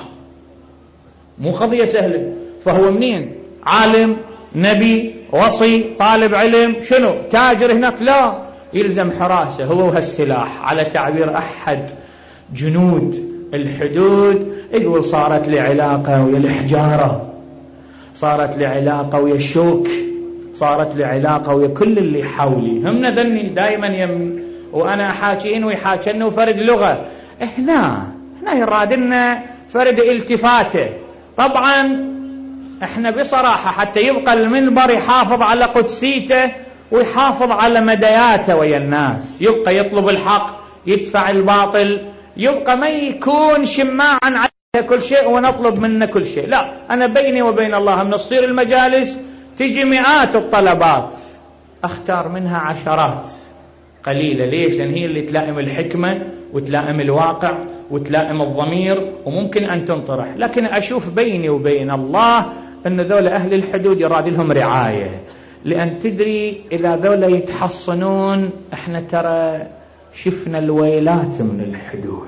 مو قضية سهلة. فهو منين؟ عالم، نبي، وصي، طالب علم، شنو؟ تاجر هناك؟ لا، يلزم حراسة، هو وهالسلاح. على تعبير أحد جنود الحدود يقول صارت لي علاقة ويا الحجارة، صارت لي علاقة ويا الشوك، صارت لي علاقة ويا كل اللي حولي. هم ذني دائما يم وأنا أحاكين ويحاكين وفرد لغة. هنا هنا يرادنا فرد التفاته. طبعا احنا بصراحة حتى يبقى المنبر يحافظ على قدسيته ويحافظ على مدياته ويا الناس، يبقى يطلب الحق، يدفع الباطل، يبقى ما يكون شماعا على كل شيء ونطلب منه كل شيء. لا، أنا بيني وبين الله من تصير المجالس تجي مئات الطلبات، أختار منها عشرات قليلة. ليش؟ لأن هي اللي تلائم الحكمة وتلائم الواقع وتلائم الضمير وممكن أن تنطرح. لكن أشوف بيني وبين الله أن ذول أهل الحدود يراد لهم رعاية، لأن تدري إذا ذول يتحصنون، احنا ترى شفنا الويلات من الحدود،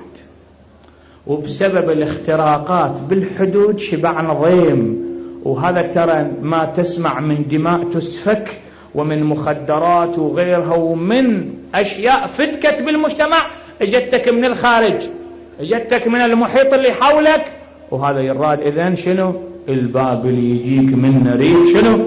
وبسبب الاختراقات بالحدود شبعنا ضيم. وهذا ترى ما تسمع من دماء تسفك ومن مخدرات وغيرها ومن أشياء فتكت بالمجتمع، اجتك من الخارج، اجتك من المحيط اللي حولك. وهذا يراد إذن شنو؟ الباب اللي يجيك من ريح شنو؟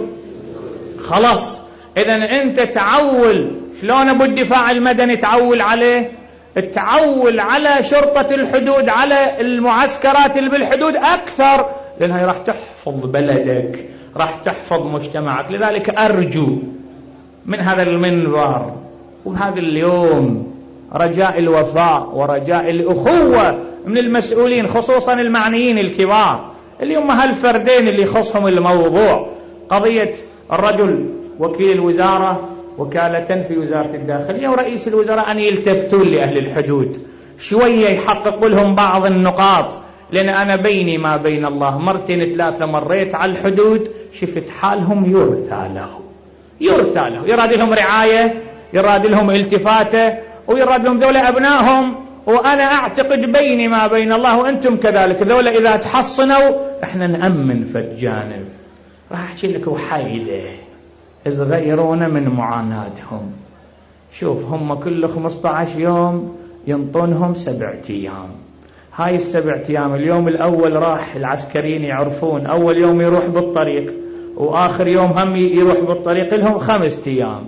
خلاص. إذن أنت تعول. شلون أبو الدفاع المدني تعول عليه؟ التعول على شرطة الحدود، على المعسكرات اللي بالحدود أكثر، لأنها راح تحفظ بلدك، راح تحفظ مجتمعك. لذلك أرجو من هذا المنبر وهذا اليوم رجاء الوفاء ورجاء الأخوة من المسؤولين، خصوصا المعنيين الكبار اللي هم هالفردين اللي يخصهم الموضوع. قضية الرجل وكيل الوزارة وكالة في وزارة الداخلية ورئيس الوزراء أن يلتفتون لأهل الحدود شوية، يحققوا لهم بعض النقاط. لأن أنا بيني ما بين الله مرتين ثلاثة مريت على الحدود، شفت حالهم يرثى له، يرثى له، يراد لهم رعاية، يراد لهم التفاتة، ويراد لهم ذولا أبنائهم. وأنا أعتقد بيني ما بين الله وأنتم كذلك، ذولا إذا تحصنوا إحنا نأمن في الجانب. راح أحكي لك وحيدة صغيرون من معاناتهم. شوف، هم كل خمسة عشر يوم ينطونهم سبعة أيام. هاي السبعة أيام، اليوم الأول راح العسكريين يعرفون أول يوم يروح بالطريق، وآخر يوم هم يروح بالطريق، لهم خمسة أيام.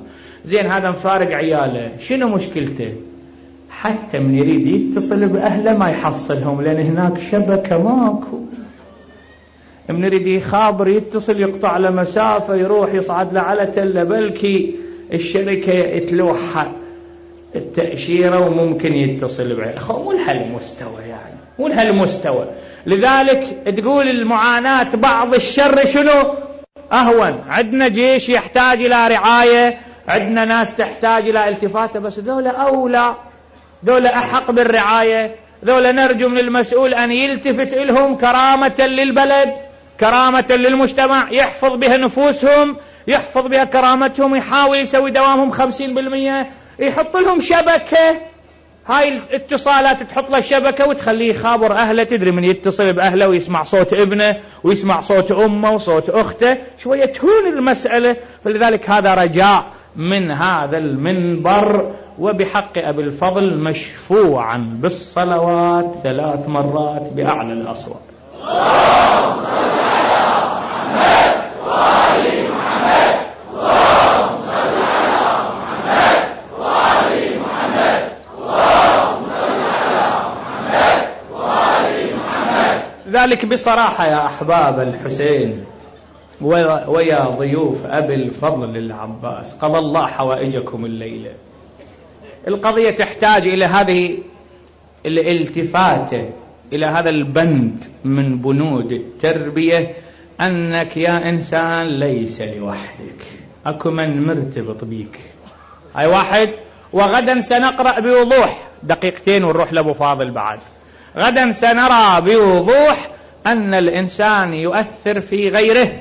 زين هذا مفارق عياله، شنو مشكلته؟ حتى من يريد يتصل بأهله ما يحصلهم، لأن هناك شبكة ماكو. من يريد يخابر يتصل يقطع على مسافة، يروح يصعد له على تلة، بلكي الشركة يتلوحها التأشيرة وممكن يتصل بعياله. أخو مو لهالمستوى، يعني مو لهالمستوى. لذلك تقول المعاناة بعض الشر شنو أهون. عندنا جيش يحتاج إلى رعاية، عندنا ناس تحتاج إلى التفاتة، بس ذولا أولى، ذولا أحق بالرعاية، ذولا نرجو من المسؤول أن يلتفت إلهم كرامة للبلد، كرامة للمجتمع، يحفظ بها نفوسهم، يحفظ بها كرامتهم، يحاول يسوي دوامهم خمسين بالمئة، يحط لهم شبكة. هاي الاتصالات تحط له شبكة وتخليه يخابر أهله. تدري من يتصل بأهله ويسمع صوت ابنه ويسمع صوت أمه وصوت أخته شوية تهون المسألة. فلذلك هذا رجاء من هذا المنبر، وبحق أبي الفضل مشفوعا بالصلوات ثلاث مرات بأعلى الأصوات. اللهم صل على محمد وآل محمد، اللهم صل على محمد وآل محمد، اللهم صل على محمد وآل محمد. ذلك بصراحة يا أحباب الحسين ويا ضيوف أبي الفضل العباس، قضى الله حوائجكم الليلة. القضية تحتاج إلى هذه الالتفاتة، إلى هذا البند من بنود التربية، أنك يا إنسان ليس لوحدك، أكو من مرتبط بيك. هاي واحد. وغدا سنقرأ بوضوح، دقيقتين ونروح لأبو فاضل بعد. غدا سنرى بوضوح أن الإنسان يؤثر في غيره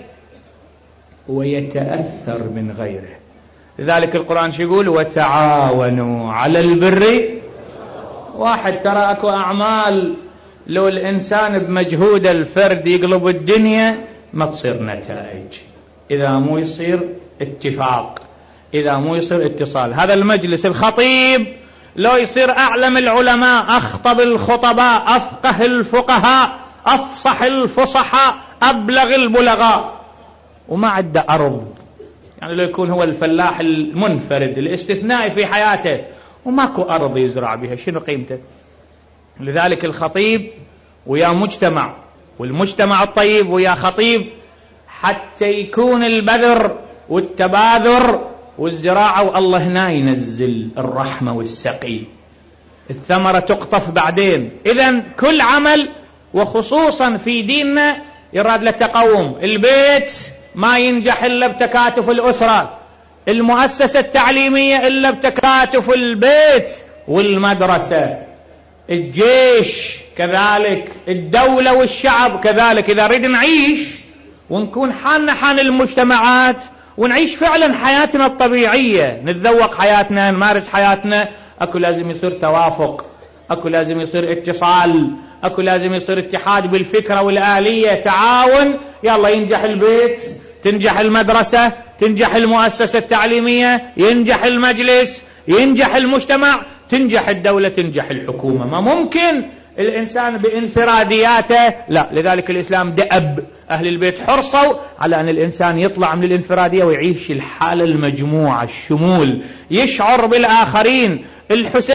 ويتأثر من غيره. لذلك القرآن شو يقول؟ وتعاونوا على البر. واحد ترى أكو أعمال لو الإنسان بمجهود الفرد يقلب الدنيا ما تصير نتائج، إذا مو يصير اتفاق، إذا مو يصير اتصال. هذا المجلس الخطيب لو يصير أعلم العلماء، أخطب الخطباء، أفقه الفقهاء، أفصح الفصحاء، أبلغ البلغاء، وما عنده أرض، يعني لو يكون هو الفلاح المنفرد الاستثنائي في حياته وماكو أرض يزرع بها، شنو قيمته؟ لذلك الخطيب ويا مجتمع، والمجتمع الطيب ويا خطيب، حتى يكون البذر والتباذر والزراعة، والله هنا ينزل الرحمة والسقي، الثمرة تقطف بعدين. إذن كل عمل، وخصوصا في ديننا، يراد له تقوم. البيت ما ينجح إلا بتكاتف الأسرة، المؤسسة التعليمية إلا بتكاتف البيت والمدرسة، الجيش كذلك، الدولة والشعب كذلك. إذا نريد نعيش ونكون حالنا حال المجتمعات ونعيش فعلا حياتنا الطبيعية، نتذوق حياتنا، نمارس حياتنا، أكو لازم يصير توافق، أكو لازم يصير اتصال، أكو لازم يصير اتحاد بالفكرة والآلية، تعاون. يلا ينجح البيت، تنجح المدرسة، تنجح المؤسسة التعليمية، ينجح المجلس، ينجح المجتمع، تنجح الدولة، تنجح الحكومة. ما ممكن الإنسان بانفرادياته، لا. لذلك الإسلام دأب أهل البيت، حرصوا على أن الإنسان يطلع من الانفرادية ويعيش الحالة المجموعة، الشمول، يشعر بالآخرين. الحسين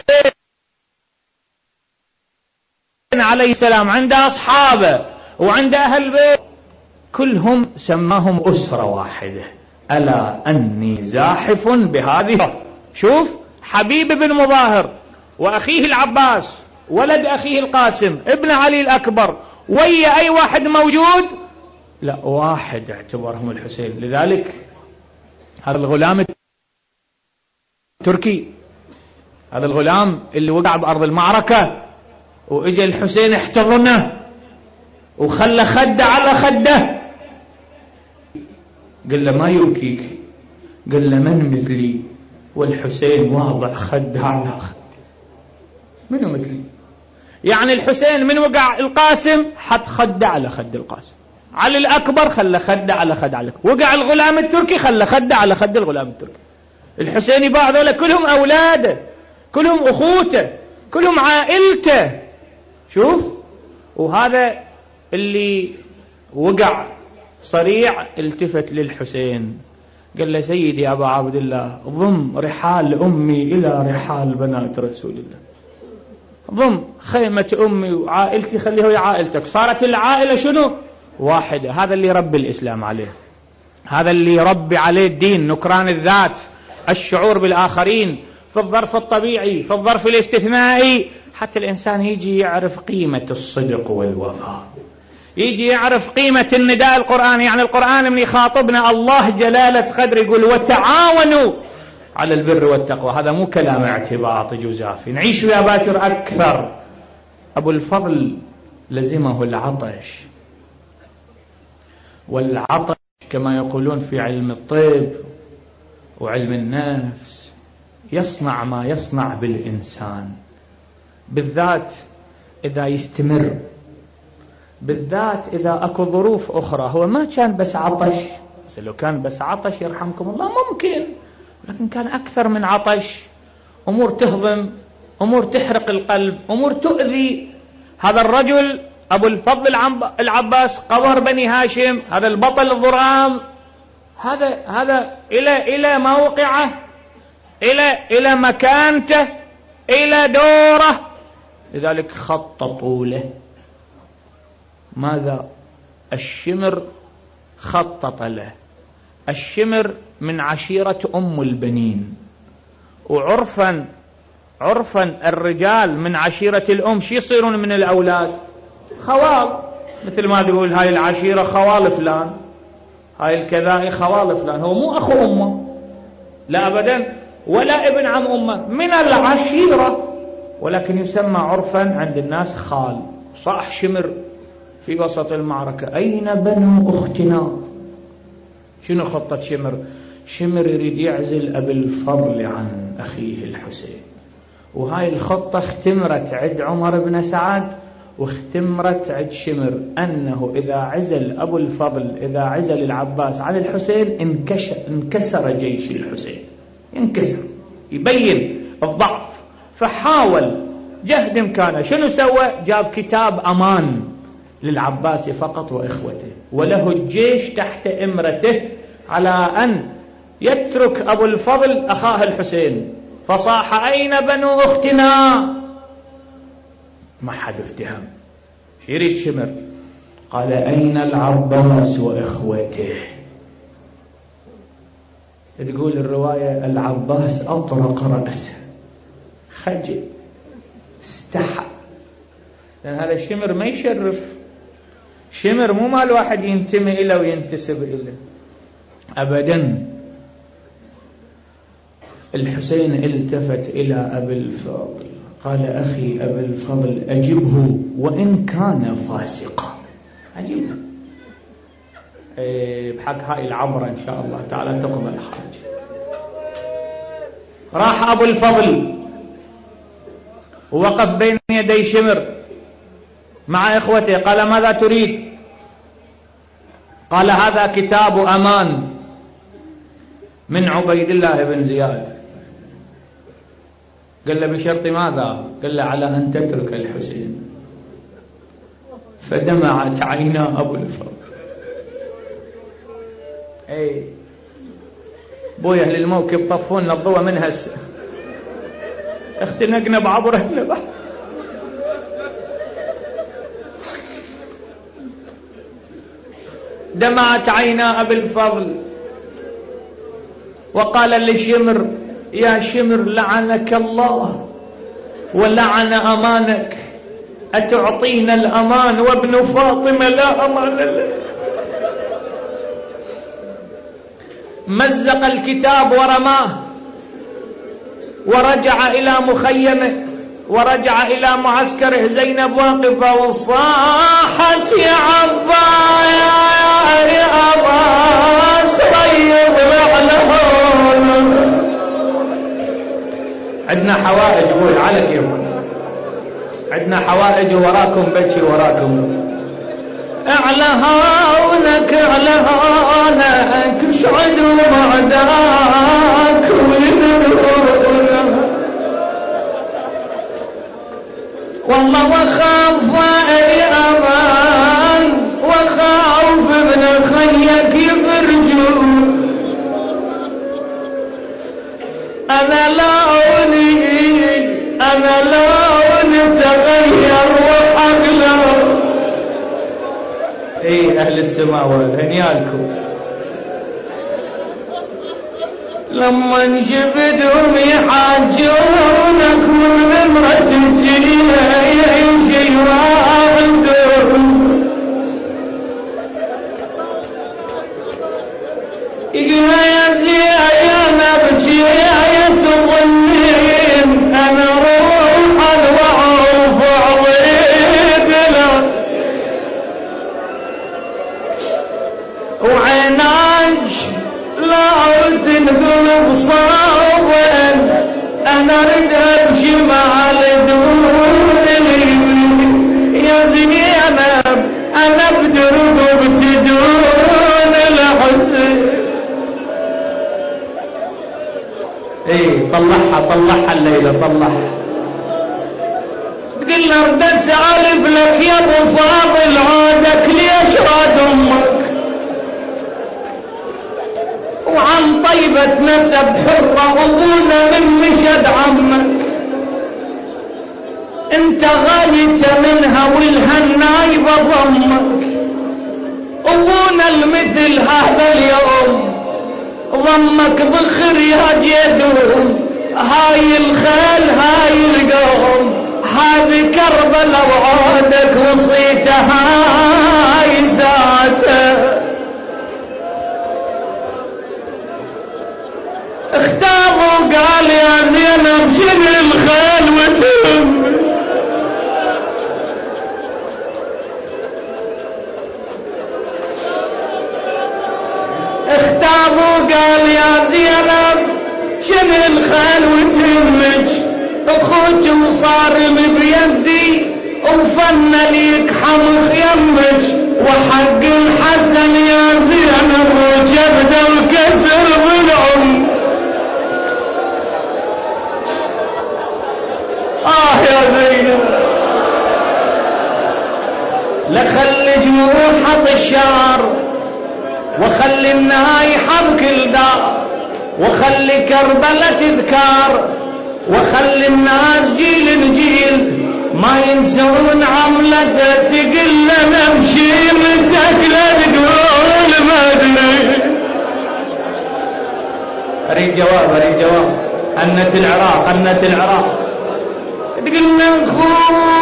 عليه السلام عند أصحابه وعند أهل بيت كلهم سماهم أسرة واحدة. ألا أني زاحف بهذه. شوف حبيب بن مظاهر وأخيه العباس ولد أخيه القاسم ابن علي الأكبر، ويا أي واحد موجود، لا واحد اعتبرهم الحسين. لذلك هذا الغلام التركي، هذا الغلام اللي وقع بأرض المعركة وإجا الحسين احتضنه وخلى خده على خده، قال له ما يبكيك، قال له من مثلي والحسين واضع خده على خده. منو مثلي؟ يعني الحسين من وقع القاسم حط خده على خد القاسم، علي الأكبر خلى خده على خد على خد. وقع الغلام التركي خلى خده على خد الغلام التركي. الحسين يباع ذولا كلهم أولاده، كلهم أخوته، كلهم عائلته. شوف، وهذا اللي وقع صريع التفت للحسين قال له سيدي يا أبا عبد الله ضم رحال أمي إلى رحال بنات رسول الله، ضم خيمة أمي وعائلتي خليه ويا عائلتك، صارت العائلة شنو؟ واحدة. هذا اللي ربي الإسلام عليه، هذا اللي يربي عليه الدين، نكران الذات، الشعور بالآخرين في الظرف الطبيعي في الظرف الاستثنائي، حتى الإنسان يجي يعرف قيمة الصدق والوفاء، يجي يعرف قيمة النداء القرآني. يعني القرآن من يخاطبنا الله جلالة قدر يقول وتعاونوا على البر والتقوى، هذا مو كلام اعتباط جزافي، نعيش يا باكر أكثر. أبو الفضل لزمه العطش، والعطش كما يقولون في علم الطب وعلم النفس يصنع ما يصنع بالإنسان، بالذات إذا يستمر، بالذات إذا أكو ظروف أخرى. هو ما كان بس عطش، لو كان بس عطش يرحمكم الله ممكن، لكن كان أكثر من عطش، أمور تهضم، أمور تحرق القلب، أمور تؤذي. هذا الرجل أبو الفضل العباس قمر بني هاشم، هذا البطل الضرام، هذا هذا إلى إلى موقعه، إلى إلى مكانته، إلى دوره، لذلك خططوا له. ماذا؟ الشمر خطط له. الشمر من عشيرة أم البنين، وعرفا عرفا الرجال من عشيرة الأم شي يصيرون من الأولاد؟ خوال، مثل ما تقول هاي العشيرة خوال فلان، هاي الكذائي خوال فلان. هو مو أخو أمه، لا أبدا، ولا ابن عم أمه، من العشيرة، ولكن يسمى عرفا عند الناس خال. صاح شمر في وسط المعركة، أين بنو أختنا؟ شنو خطة شمر؟ شمر يريد يعزل أبي الفضل عن أخيه الحسين، وهاي الخطة اختمرت عند عمر بن سعد واختمرت عند شمر، أنه إذا عزل أبو الفضل، إذا عزل العباس عن الحسين انكسر, انكسر جيش الحسين، ينكسر، يبين الضعف. فحاول جهد إمكانه، شنو سوى؟ جاب كتاب أمان للعباس فقط وإخوته، وله الجيش تحت إمرته، على أن يترك أبو الفضل أخاه الحسين. فصاح أين بنو أختنا؟ ما حد افتهم. شو يريد شمر؟ قال أين العباس وإخوته؟ تقول الرواية العباس أطرق رأسه، خجل، استحى، لأن هذا الشمر ما يشرف. شمر مو مال واحد ينتمي إليه وينتسب إليه أبدا. الحسين التفت إلى أبي الفضل قال أخي أبي الفضل أجبه وإن كان فاسقا. عجيب. إيه بحق هاي العبرة إن شاء الله تعالى تقضى الحاج. راح أبو الفضل ووقف بين يدي شمر مع إخوته، قال ماذا تريد؟ قال هذا كتاب أمان من عبيد الله بن زياد. قال له بشرط ماذا؟ قال له على أن تترك الحسين. فدمعت عينا أبو الفضل. اي بويا أهل الموكب طفونا الضوء من هسه، اختنقنا بعبرنا بعض. دمعت عينا أبي الفضل وقال لشمر يا شمر لعنك الله ولعن أمانك، أتعطينا الأمان وابن فاطمة لا أمان له. مزق الكتاب ورماه ورجع إلى مخيمه ورجع إلى معسكره. زينب واقفة وصاحت يا عباس يا عباس ريض العلهون. عندنا حوائج قول على كيفكم، عندنا حوائج وراكم بكي وراكم. اعلى هونك اعلى هونك شعد وبعداك ويدرون والله وخاف اي امان وخاف ابن خيك يفرجون أهل السماء هنيالكم. لما نجبدهم يحاجونك من نمرة الجيلة يعيش يراعدهم يقول يا زيايا نبكي يا تظنين أنا روح الوعوف عويدنا وعيناك لا تنقلب صوبا أنا أريد أمشي مع الدولي يا زينب أنا بدرب تدون الحسن. ايه طلعها طلعها الليلة طلعها. تقول له ارد اسالف لك يا ابو فاضل عادك ليش راد امك وعن طيبة نسب حرة أبونا من مشد عمك انت غاليت منها والهناي بضمك أبونا المثل هذا اليوم ضمك ضخر يا جدوم هاي الخيل هاي القوم هذه كربلاء وعودك وصيتها هاي ساعته اختاروا قال يا زينب شنو الخيل وتم اختاروا قال يا زينب شنو الخيل وتمك اخوك وصارم بيدي وفن ليك حمخ يمك وحق الحسن يا زينب وجبد الكسر بالعم. آه يا زينب لخلي جروحة الشعر وخلي النايحة بكل دار وخلي كربلة تذكار وخلي الناس جيل جيل ما ينسون عملته تقل نمشي متك لا تقول ما ادري. اريد جواب اريد جواب. أنت العراق أنت العراق تقول نخون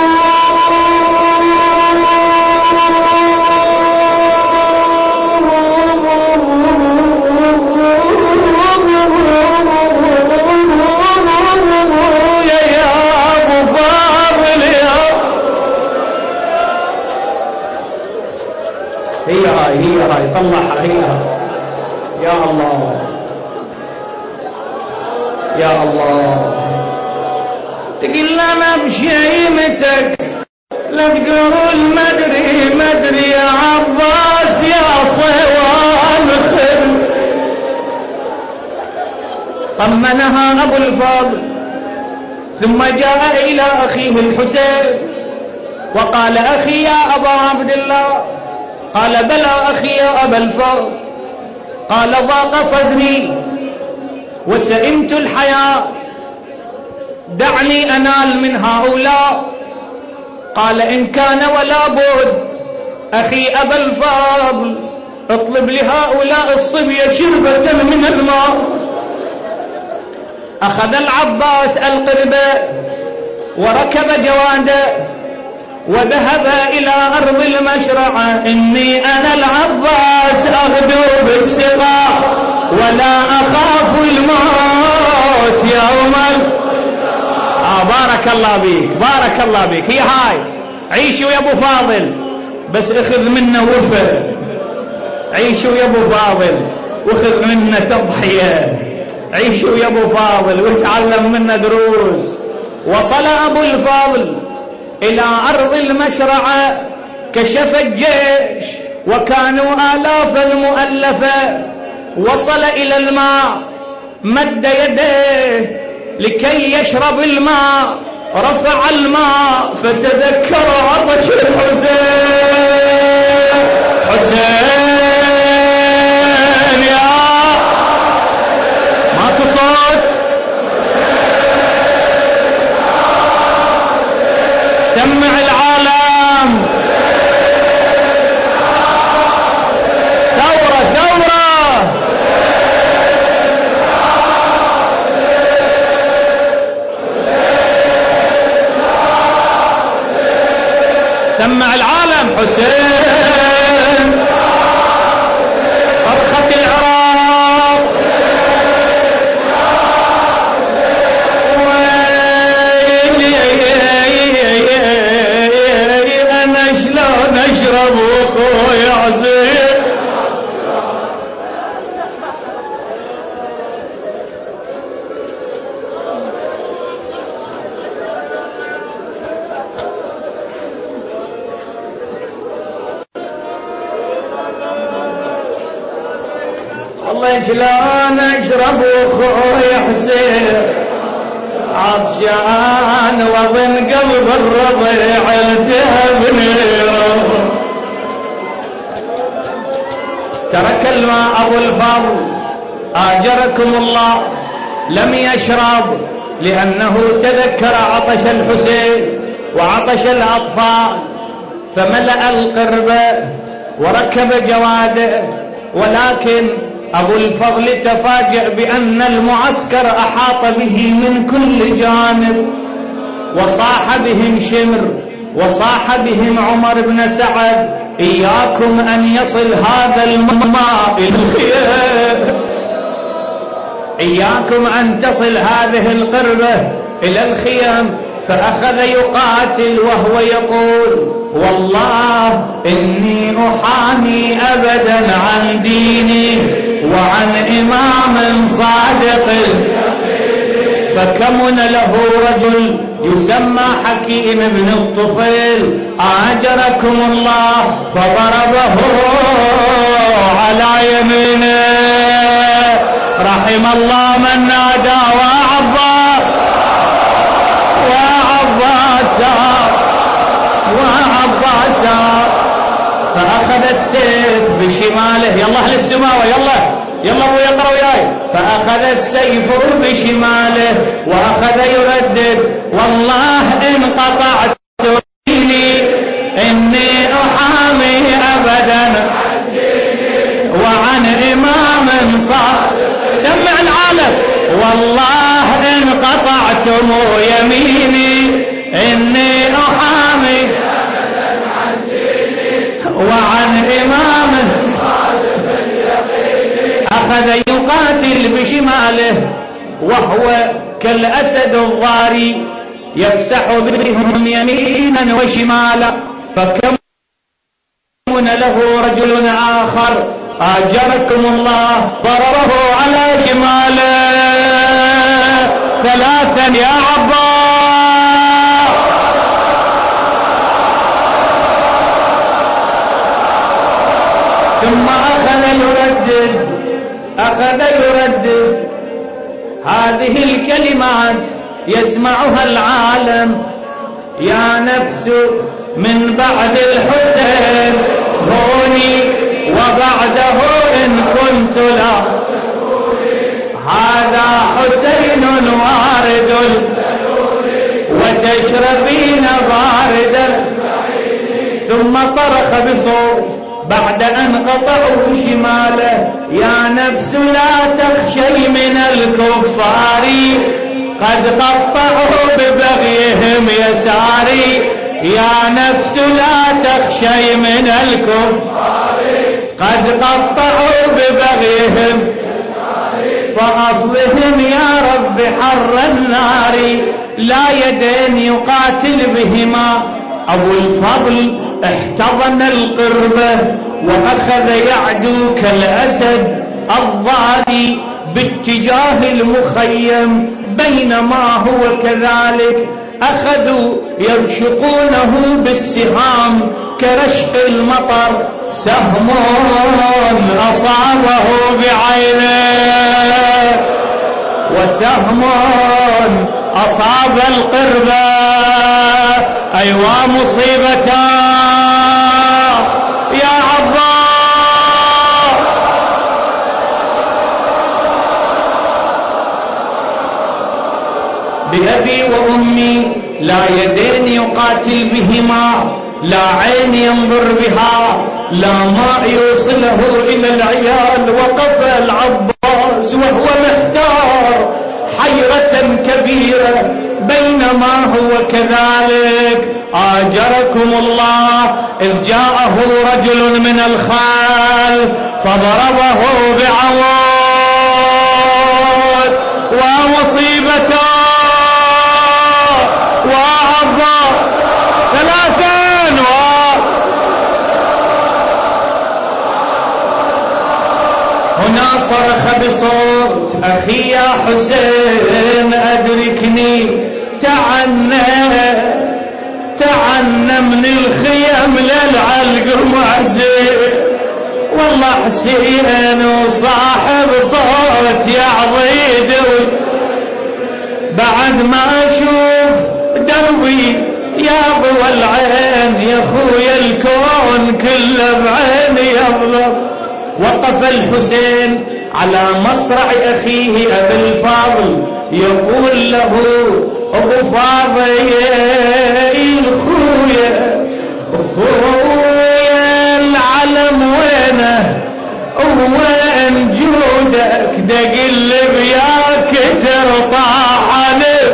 هي هاي هي هاي طلعها هي هاي. يا الله يا الله تقول انا بشيمتك لا تقول مدري مدري يا عباس يا صوان خير. طمنها ابو الفضل ثم جاء الى اخيه الحسين وقال اخي يا ابا عبد الله. قال بلى أخي يا أبا الفضل. قال ضاق صدري وسئمت الحياة دعني أنال من هؤلاء. قال إن كان ولا بد أخي أبا الفضل اطلب لهؤلاء الصبية شربة من الماء. أخذ العباس القربة وركب جواده وذهب إلى أرض المشرعة. إني أنا العباس أغدو بالسقا ولا أخاف الموت يوم ال... آه بارك الله بيك بارك الله بيك. هي هاي عيشوا يا أبو فاضل بس اخذ منا وفر. عيشوا يا أبو فاضل واخذ منا تضحية. عيشوا يا أبو فاضل وتعلم منا دروس. وصل أبو الفاضل إلى أرض المشرعة كشف الجيش وكانوا آلافا مؤلفة. وصل إلى الماء مد يديه لكي يشرب الماء رفع الماء فتذكر عطش الحسين. حسين يا ماكو صوت سمع العالم سمع العالم حسين صرخة العراق ويلي أنا شلون أشرب وأخوي عزيز. والله شلون أشرب وأخوي حسين عطشان وظن قلب الرضيع التهبني. ترك الماء أبو الفضل آجركم الله لم يشرب لأنه تذكر عطش الحسين وعطش الأطفال فملأ القربة وركب جواده. ولكن أبو الفضل تفاجأ بأن المعسكر أحاط به من كل جانب وصاح بهم شمر وصاح بهم عمر بن سعد إياكم أن يصل هذا الماء إلى الخيام، إياكم أن تصل هذه القربة إلى الخيام. فأخذ يقاتل وهو يقول والله إني أحامي أبدا عن ديني وعن إمام صادق. فكمن له رجل يسمى حكيم بن الطفيل آجركم الله فضربه على يمينه. رحم الله من نادى وعباس وعباسا وعباسا. فأخذ السيف بشماله، يلا أهل السماوة يلا يلا ابو يقرأ وياي. فأخذ السيف بشماله وأخذ يردد والله إن قطعت ديني إني أحامي أبدا وعن إمام صادق. سمع العالم والله إن قطعتم يميني إني أحامي أبدا عن ديني وعن إمام صادق اليقين. أخذ يقاتل بشماله وهو كالأسد الضاري يفسح بهم يمينا وشمالا. فكمن له رجل آخر آجركم الله ضربه على شماله ثلاثا يا عباس. ثم أخذ يردد أخذ يردد هذه الكلمات يسمعها العالم يا نفس من بعد الحسين هوني وبعده إن كنت لا هذا حسين وارد وتشربين باردا. ثم صرخ بصوت بعد أن قطعوا شماله يا نفس لا تخشي من الكفار قد قطعوا ببغيهم يساري. يا نفس لا تخشي من الكفار قد قطعوا ببغيهم فأصلهم يا رب حر النار لا يدين يقاتل بهما. أبو الفضل احتضن القربة وأخذ يعدو كالأسد الضاري باتجاه المخيم. بينما هو كذلك أخذوا يرشقونه بالسهام كرشق المطر. سهم أصابه بعينه وسهم أصاب القربة. أيوا مصيبتا يا عباس. بأبي وأمي لا يدين يقاتل بهما لا عين ينظر بها لا ماء يوصله إلى العيال. وقف العباس وهو محتار حيرة كبيرة بينما هو كذلك آجركم الله إذ جاءه رجل من الخلف فضربه بعمود ومصيبته وعضى ثلاثا هنا صرخ بصوت أخي يا حسين أدركني تعنى تعنى من الخيم للعلق معزي والله حسين وصاحب صوت يعضيد بعد ما أشوف دربي يا ضوى العين يا خويا الكون كله بعيني يظلم. وقف الحسين على مصرع أخيه أبي الفاضل يقول له أبو فاضل خويا خويا العلم وينه وين جودك دقل بياك ترطع عليه.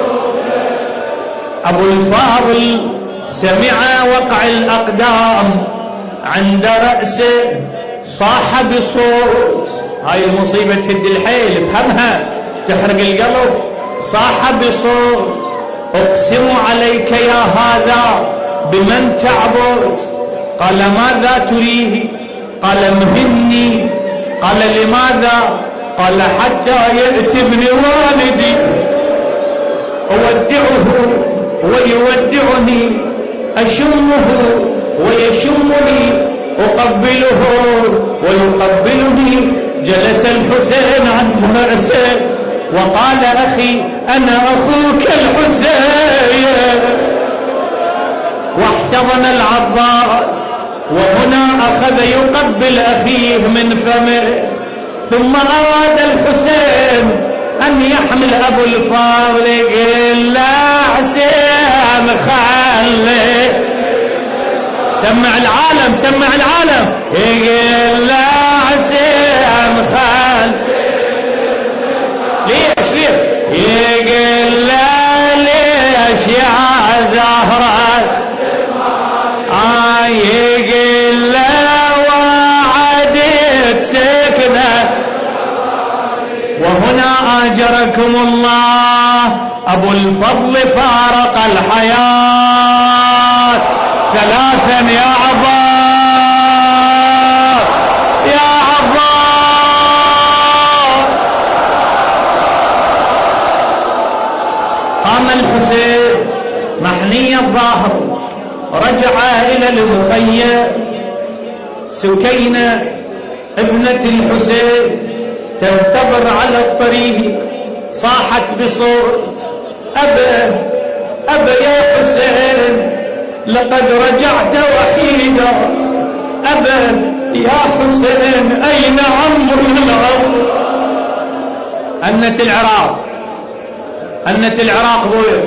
أبو الفاضل سمع وقع الأقدام عند رأسه صاح بصوت هاي المصيبة تهد الحيل افهمها تحرق القلب. صاح بصوت أقسم عليك يا هذا بمن تعبد. قال ماذا تريه؟ قال مهني. قال لماذا؟ قال حتى يأتي ابن والدي أودعه ويودعني أشمه ويشمني أقبله ويقبلني. جلس الحسين عند رأسه وقال أخي أنا أخوك الحسين. واحتضن العباس وهنا أخذ يقبل أخيه من فمه. ثم أراد الحسين أن يحمل أبو الفاضل قال لا حسين خلي سمع العالم سمع العالم يقول لا حسين خلي ليش ليش يقول لا ليش يا زهرة آه يقول لا وعدت سكنة. وهنا آجركم الله أبو الفضل فارق الحياة ثلاثا يا عباس يا عباس. قام الحسين محني الظهر رجع إلى المخيم. سكينة ابنة الحسين تنتظر على الطريق صاحت بصوت أبا أبا يا حسين لقد رجعت وحيدا. أبا يا حسين أين عمرو العمر؟ أنت العراق أنت العراق بويا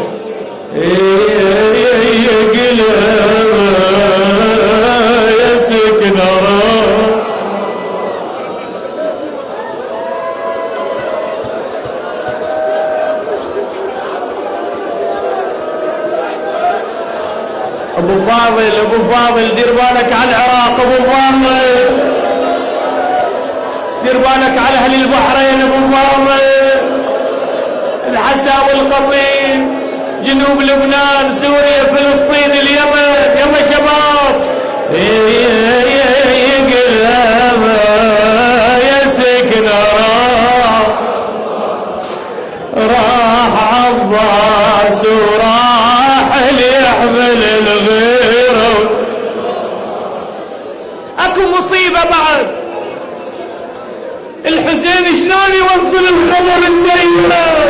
يقل يا سكنة أبو فاضل أبو فاضل دير بالك على العراق. أبو فاضل دير بالك على أهل البحرين. أبو فاضل الحسا والقطيف جنوب لبنان سوريا فلسطين اليمن يما شباب يا سكن راح عباس وراح ليحمل الغير. اكو مصيبة بعد الحسين شلون يوصل الخبر السيء؟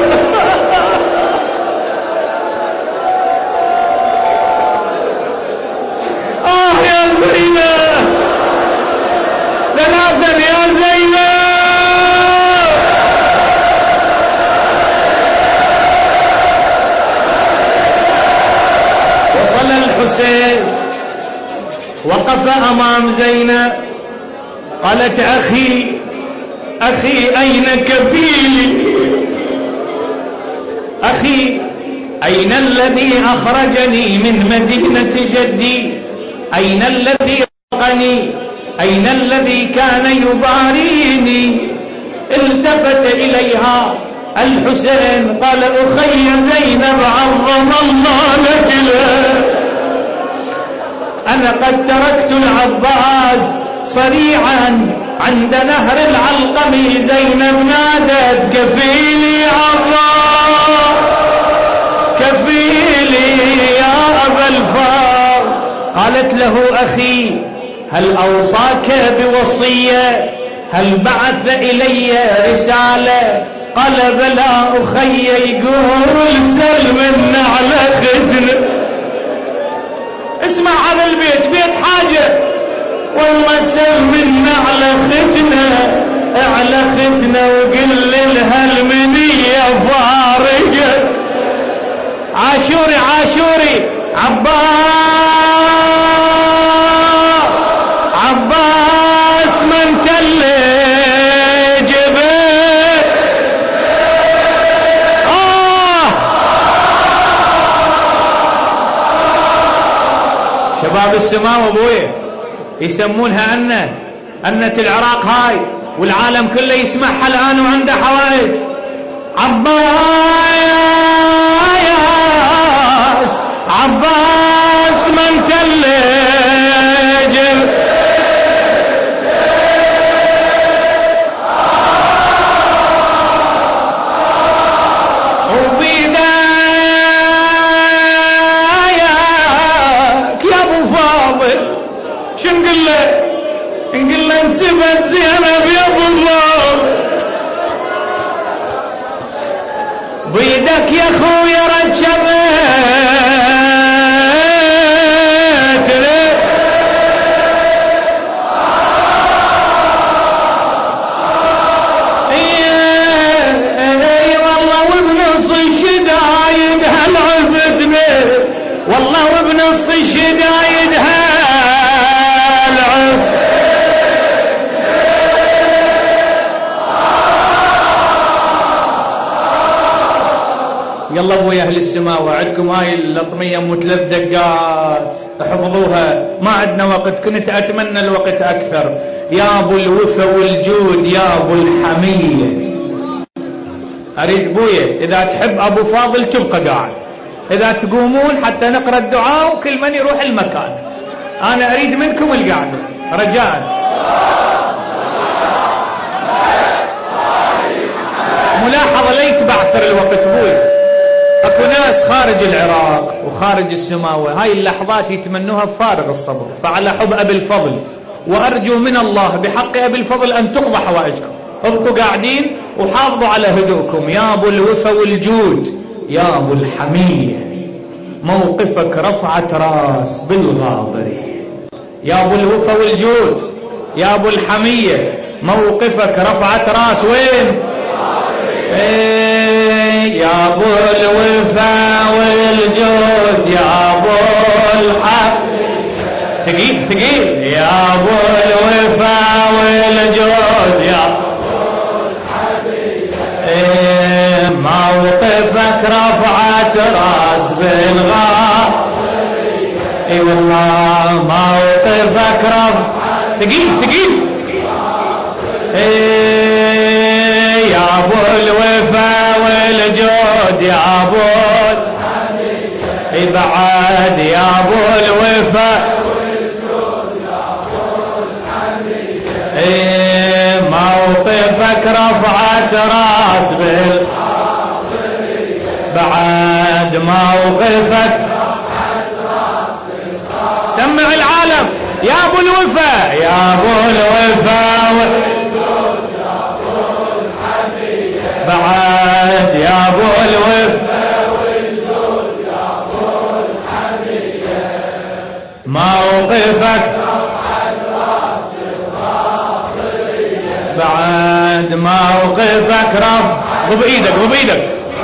آه يا زينب ثلاثا يا زينب. وصل الحسين وقف أمام زينب قالت أخي أخي أين كفيلي؟ أخي أين الذي أخرجني من مدينة جدي؟ أين الذي رزقني؟ أين الذي كان يباريني؟ التفت إليها الحسين قال أخي زينب عظم الله لك له، أنا قد تركت العباس صريعا عند نهر العلقم. زينب نادت كفيلي عظام، كفيلي يا أبا الفار. قالت له أخي هل أوصاك بوصية؟ هل بعث إلي رسالة؟ قال بلى أخي، يقول سلمنا على ختنا. اسمع هذا البيت، بيت حاجة، والله سلمنا على ختنا، على ختنا، وقل لها المنية فارقة. عاشوري عاشوري عباس، عباس من تلي جبت. آه شباب السماء وابويه يسمونها أنة، أنة العراق هاي، والعالم كله يسمعها الآن وعنده حوائج. عباس، عباس من تلج وبيداياك يا ابو فاضل. شو نقول له؟ نقول له انسبت زينب يا ابو فاضل، بيدك يا خويا رجبت اي والله وبنص شدايد هالعبتنا، والله وبنص شدايد هالعب. يلا ابويا اهل السماء، وعدكم هاي اللطمية مو ثلاث دقات احفظوها، ما عندنا وقت، كنت اتمنى الوقت اكثر. يا ابو الوفا والجود، يا ابو الحمية. اريد ابويا اذا تحب ابو فاضل تبقى قاعد، اذا تقومون حتى نقرا الدعاء وكل من يروح المكان. انا اريد منكم القعده رجاء. ملاحظه لا يتبعثر الوقت ابويا، اكو ناس خارج العراق وخارج السماوة هاي اللحظات يتمنوها بفارغ الصبر، فعلى حب ابي الفضل وارجو من الله بحق ابي الفضل ان تقضى حوائجكم. ابقوا قاعدين وحافظوا على هدوءكم. يا ابو الوفا والجود، يا ابو الحمية، موقفك رفعت راس بالغابر. يا ابو الوفا والجود، يا ابو الحمية، موقفك رفعت راس وين؟ ايه يا ابو الوفا والجود، يا ابو الحق. ثقيل ثقيل. يا ابو الوفا والجود، يا ايه موقفك رفعت راس بالغار. اي والله موقفك رفع. ثقيل ثقيل. ايه يا ابو الوفا والجود، يا ابو اي بعد يا ابو الوفا والجود، يا ابو ايه موقفك رفعت راس بال بعد موقفك رفعت راس بالخاص. سمع العالم. يا ابو الوفا، يا ابو الوفا والجود، يا ابو الحمية، بعد يا ابو الوفا والجود، يا ابو الحمية، موقفك رفعت راس بالخاطرية، بعد موقفك رفع. غب ايدك غب ايدك.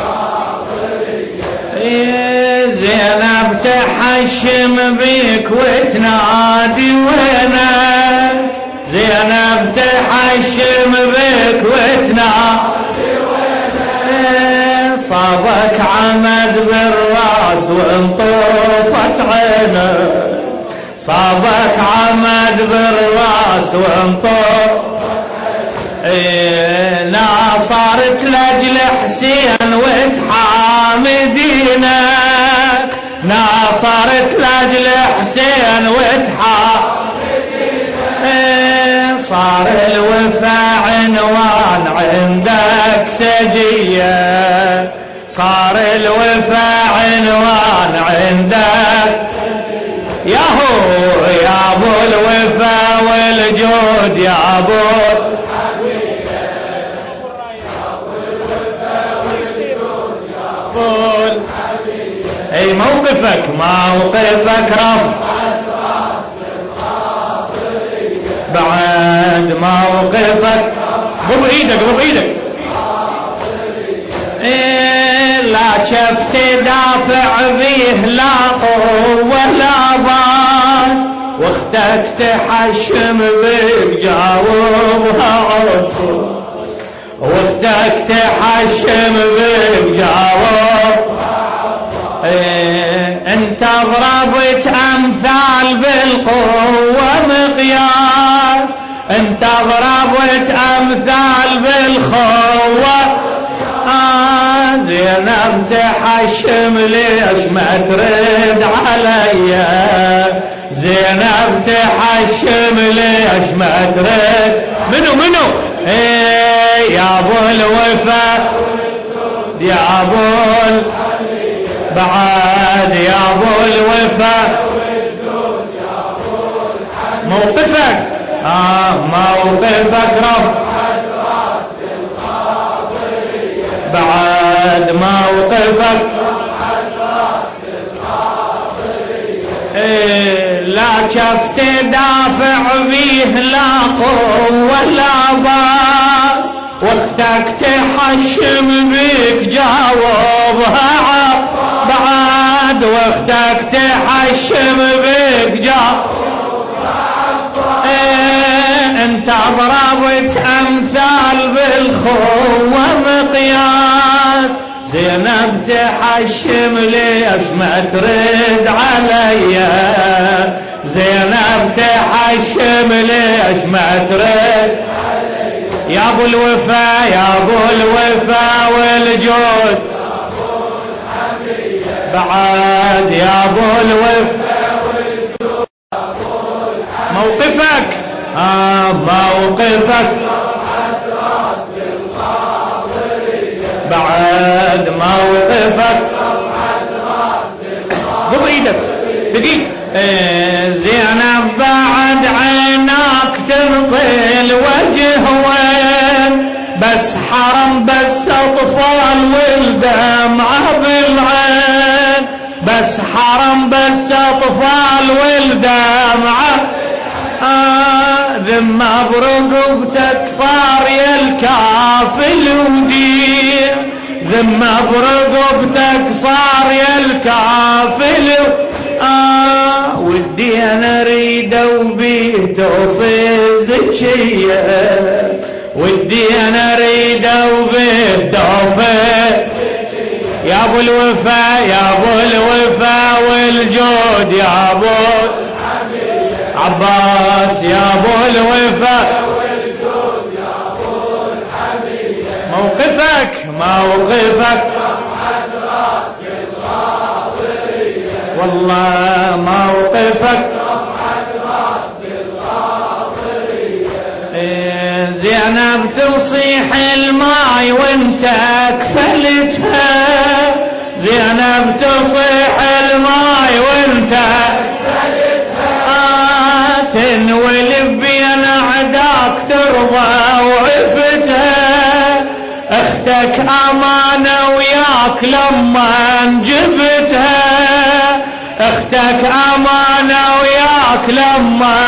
زينب تحشم بيك وتنادي وينك، زينب تحشم بيك وتنادي وينك، صابك عمد بالراس وانطفت عينك، صابك عمد بالراس وانطفت عينك، ناصرت لاجل حسين وتحامدينك، ناصرت لاجل حسين وتحامدينك، صار الوفا عنوان عندك سجية، صار الوفا عنوان عندك ياهو يا ابو الوفا والجود يا ابو اي موقفك موقفك رفع بعد موقفك ضب ايدك ضب ايدك إيه لا شفت دافع بيه لا قوة لا باس، واختك تحشم بك جاوبها عطف، واختك تحشم بك جاوب إيه انت ضربت امثال بالقوة مقياس، انت ضربت امثال بالقوة آه زينب تحشم ليش ما ترد عليا، زينب تحشم ليش ما ترد منو منو ايه يا ابو الوفا يا ابو بعد يا ابو الوفا موقفك آه موقفك رفع بعد موقفك إيه لا شفت دافع بيه لا قوة لا باس، واختك تحشم بك جاوبها بعد، واختك تحشم بك جاوبها إيه انت ضربت امثال بالخوة مقياس، زينب تحشم ليش ما ترد عليا، زينب تحشم ليش ما ترد يا ابو الوفا يا ابو الوفا والجود بعد يا ابو الوفا موقفك آه موقفك بعد موقفك ضب ايدك دقيق إيه زينب بعد عيناك تنطي الوجه وين، بس حرم بس اطفال والدمعة بالعين، بس حرم بس اطفال والدمعة آه ذمة برقبتك صار يا الكافل ودين، ذمة برقبتك صار يا الكافل آه ودي انا اريد وبيه توفي زكية، ودي انا اريد وبيه توفي يا ابو الوفا يا ابو الوفا والجود يا ابو عباس يا ابو الوفا موقفك موقفك والله موقفك إيه زينب تصيح الماي وانت اكفلتها، زينب تصيح الماي وانت آه تنولف بين عداك ترضى وعفتها، اختك امانة وياك لما جبتها، اختك امانة وياك لما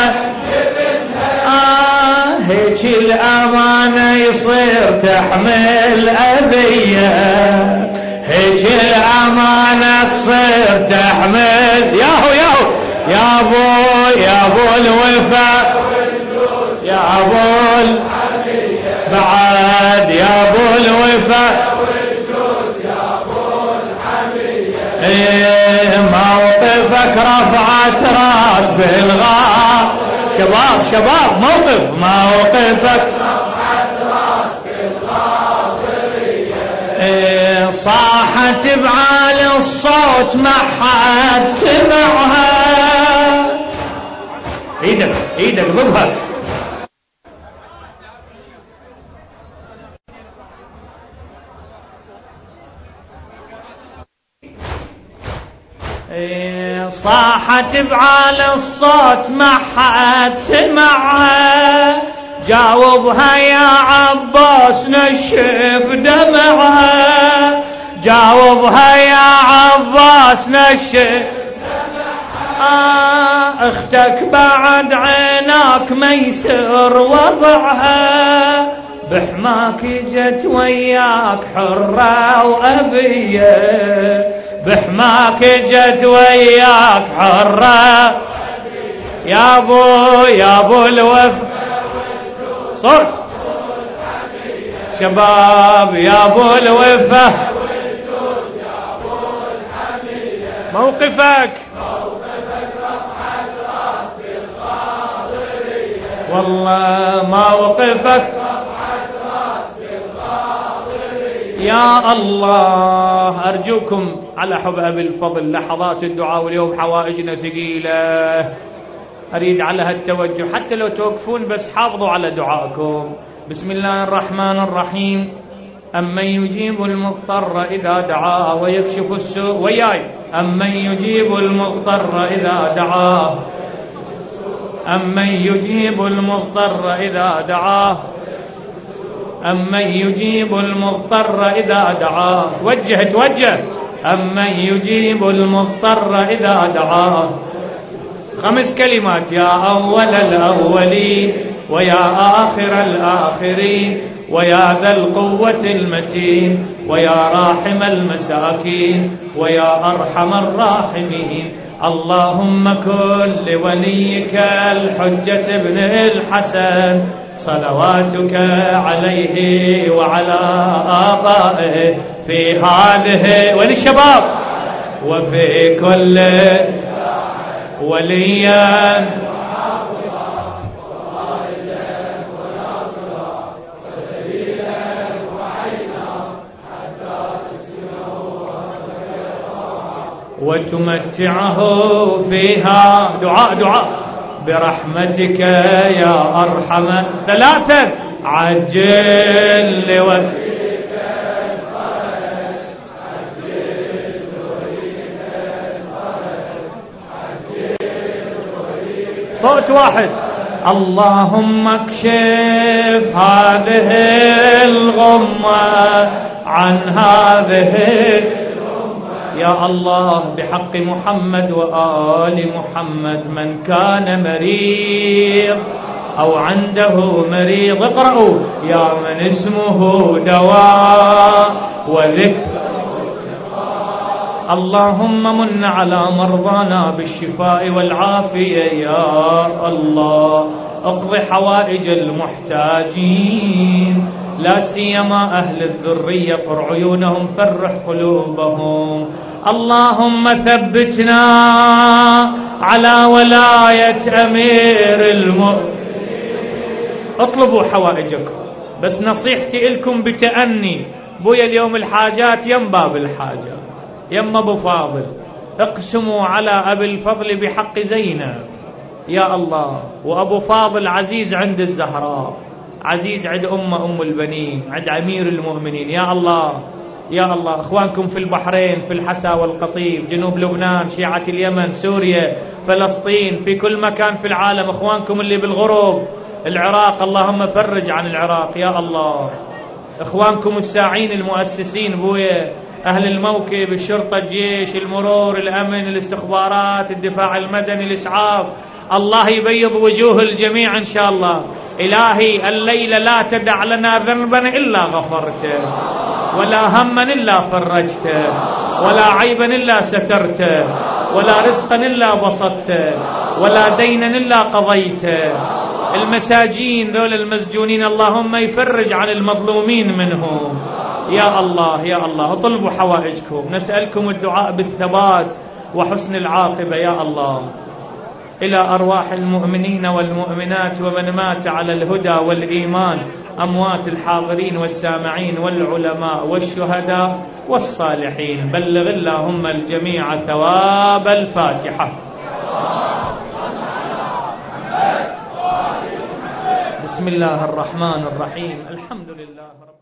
آه هيك الامانة يصير تحمل اذية، هيك الامانة تصير تحمل ياهو ياهو يا ابو يا ابو الوفا يا ابو بعد يا ابو الوفا رفعت راس بالغار. شباب شباب موقف موقفك صاحت بعالي الصوت ما حد سمعها. ايدك ايدك ضبها. صاحت بعالي الصوت ما حد سمعها. جاوبها يا عباس نشف دمعها. جاوبها يا عباس نشف دمعها. اختك بعد عيناك ميسر وضعها. بحماك جت وياك حرة وأبية. بحماك جت وياك حرة يا ابو يا ابو الوفا. صوت شباب يا ابو الوفا. موقفك والله موقفك يا الله. أرجوكم على حب أبي الفضل لحظات الدعاء، واليوم حوائجنا ثقيلة، أريد على هالتوجه حتى لو توقفون بس حافظوا على دعائكم. بسم الله الرحمن الرحيم. أمن يجيب المضطر إذا دعاه ويكشف السوء. وياي أمن يجيب المضطر إذا دعاه. أمن يجيب المضطر إذا دعاه. أمن يجيب المضطر إذا دعاه. توجه توجه. أمن يجيب المضطر إذا دعاه. خمس كلمات. يا أول الأولين ويا آخر الآخرين ويا ذا القوة المتين ويا راحم المساكين ويا أرحم الراحمين. اللهم كن لوليك الحجة ابن الحسن صلواتك عليه وعلى آبائه في هذه وللشباب وفي كل وليا وتمتعه فيها. دعاء دعاء برحمتك يا أرحم. ثلاثا عجل لوليك الفرج. عجل لوليك الفرج. عجل لوليك. صوت واحد. اللهم اكشف هذه الغمة عن هذه يا الله بحق محمد وآل محمد. من كان مريض أو عنده مريض اقرأوا يا من اسمه دواء وذكر. اللهم من على مرضانا بالشفاء والعافية يا الله. اقض حوائج المحتاجين لا سيما أهل الذرية، قر عيونهم فرح قلوبهم. اللهم ثبتنا على ولاية أمير المؤمنين. اطلبوا حوائجكم بس نصيحتي لكم بتأني. بويا اليوم الحاجات يم باب الحاجات يم أبو فاضل. اقسموا على أبي الفضل بحق زينب يا الله. وأبو فاضل عزيز عند الزهراء، عزيز عند أمة أم البنين، عند أمير المؤمنين يا الله يا الله. أخوانكم في البحرين، في الحسا والقطيف، جنوب لبنان، شيعة اليمن، سوريا، فلسطين، في كل مكان في العالم. أخوانكم اللي بالغرب، العراق، اللهم فرج عن العراق يا الله. إخوانكم الساعين المؤسسين بويا، أهل الموكب، الشرطة، الجيش، المرور، الأمن، الاستخبارات، الدفاع المدني، الإسعاف. الله يبيض وجوه الجميع إن شاء الله. إلهي الليلة لا تدع لنا ذنبا إلا غفرته، ولا هما إلا فرجته، ولا عيبا إلا سترته، ولا رزقا إلا بسطته، ولا دينا إلا قضيته. المساجين ذول المسجونين اللهم يفرج عن المظلومين منهم يا الله يا الله. اطلبوا حوائجكم. نسألكم الدعاء بالثبات وحسن العاقبة يا الله. إلى أرواح المؤمنين والمؤمنات ومن مات على الهدى والإيمان، أموات الحاضرين والسامعين والعلماء والشهداء والصالحين، بلغ اللهم الجميع ثواب الفاتحة. بسم الله الرحمن الرحيم. الحمد لله رب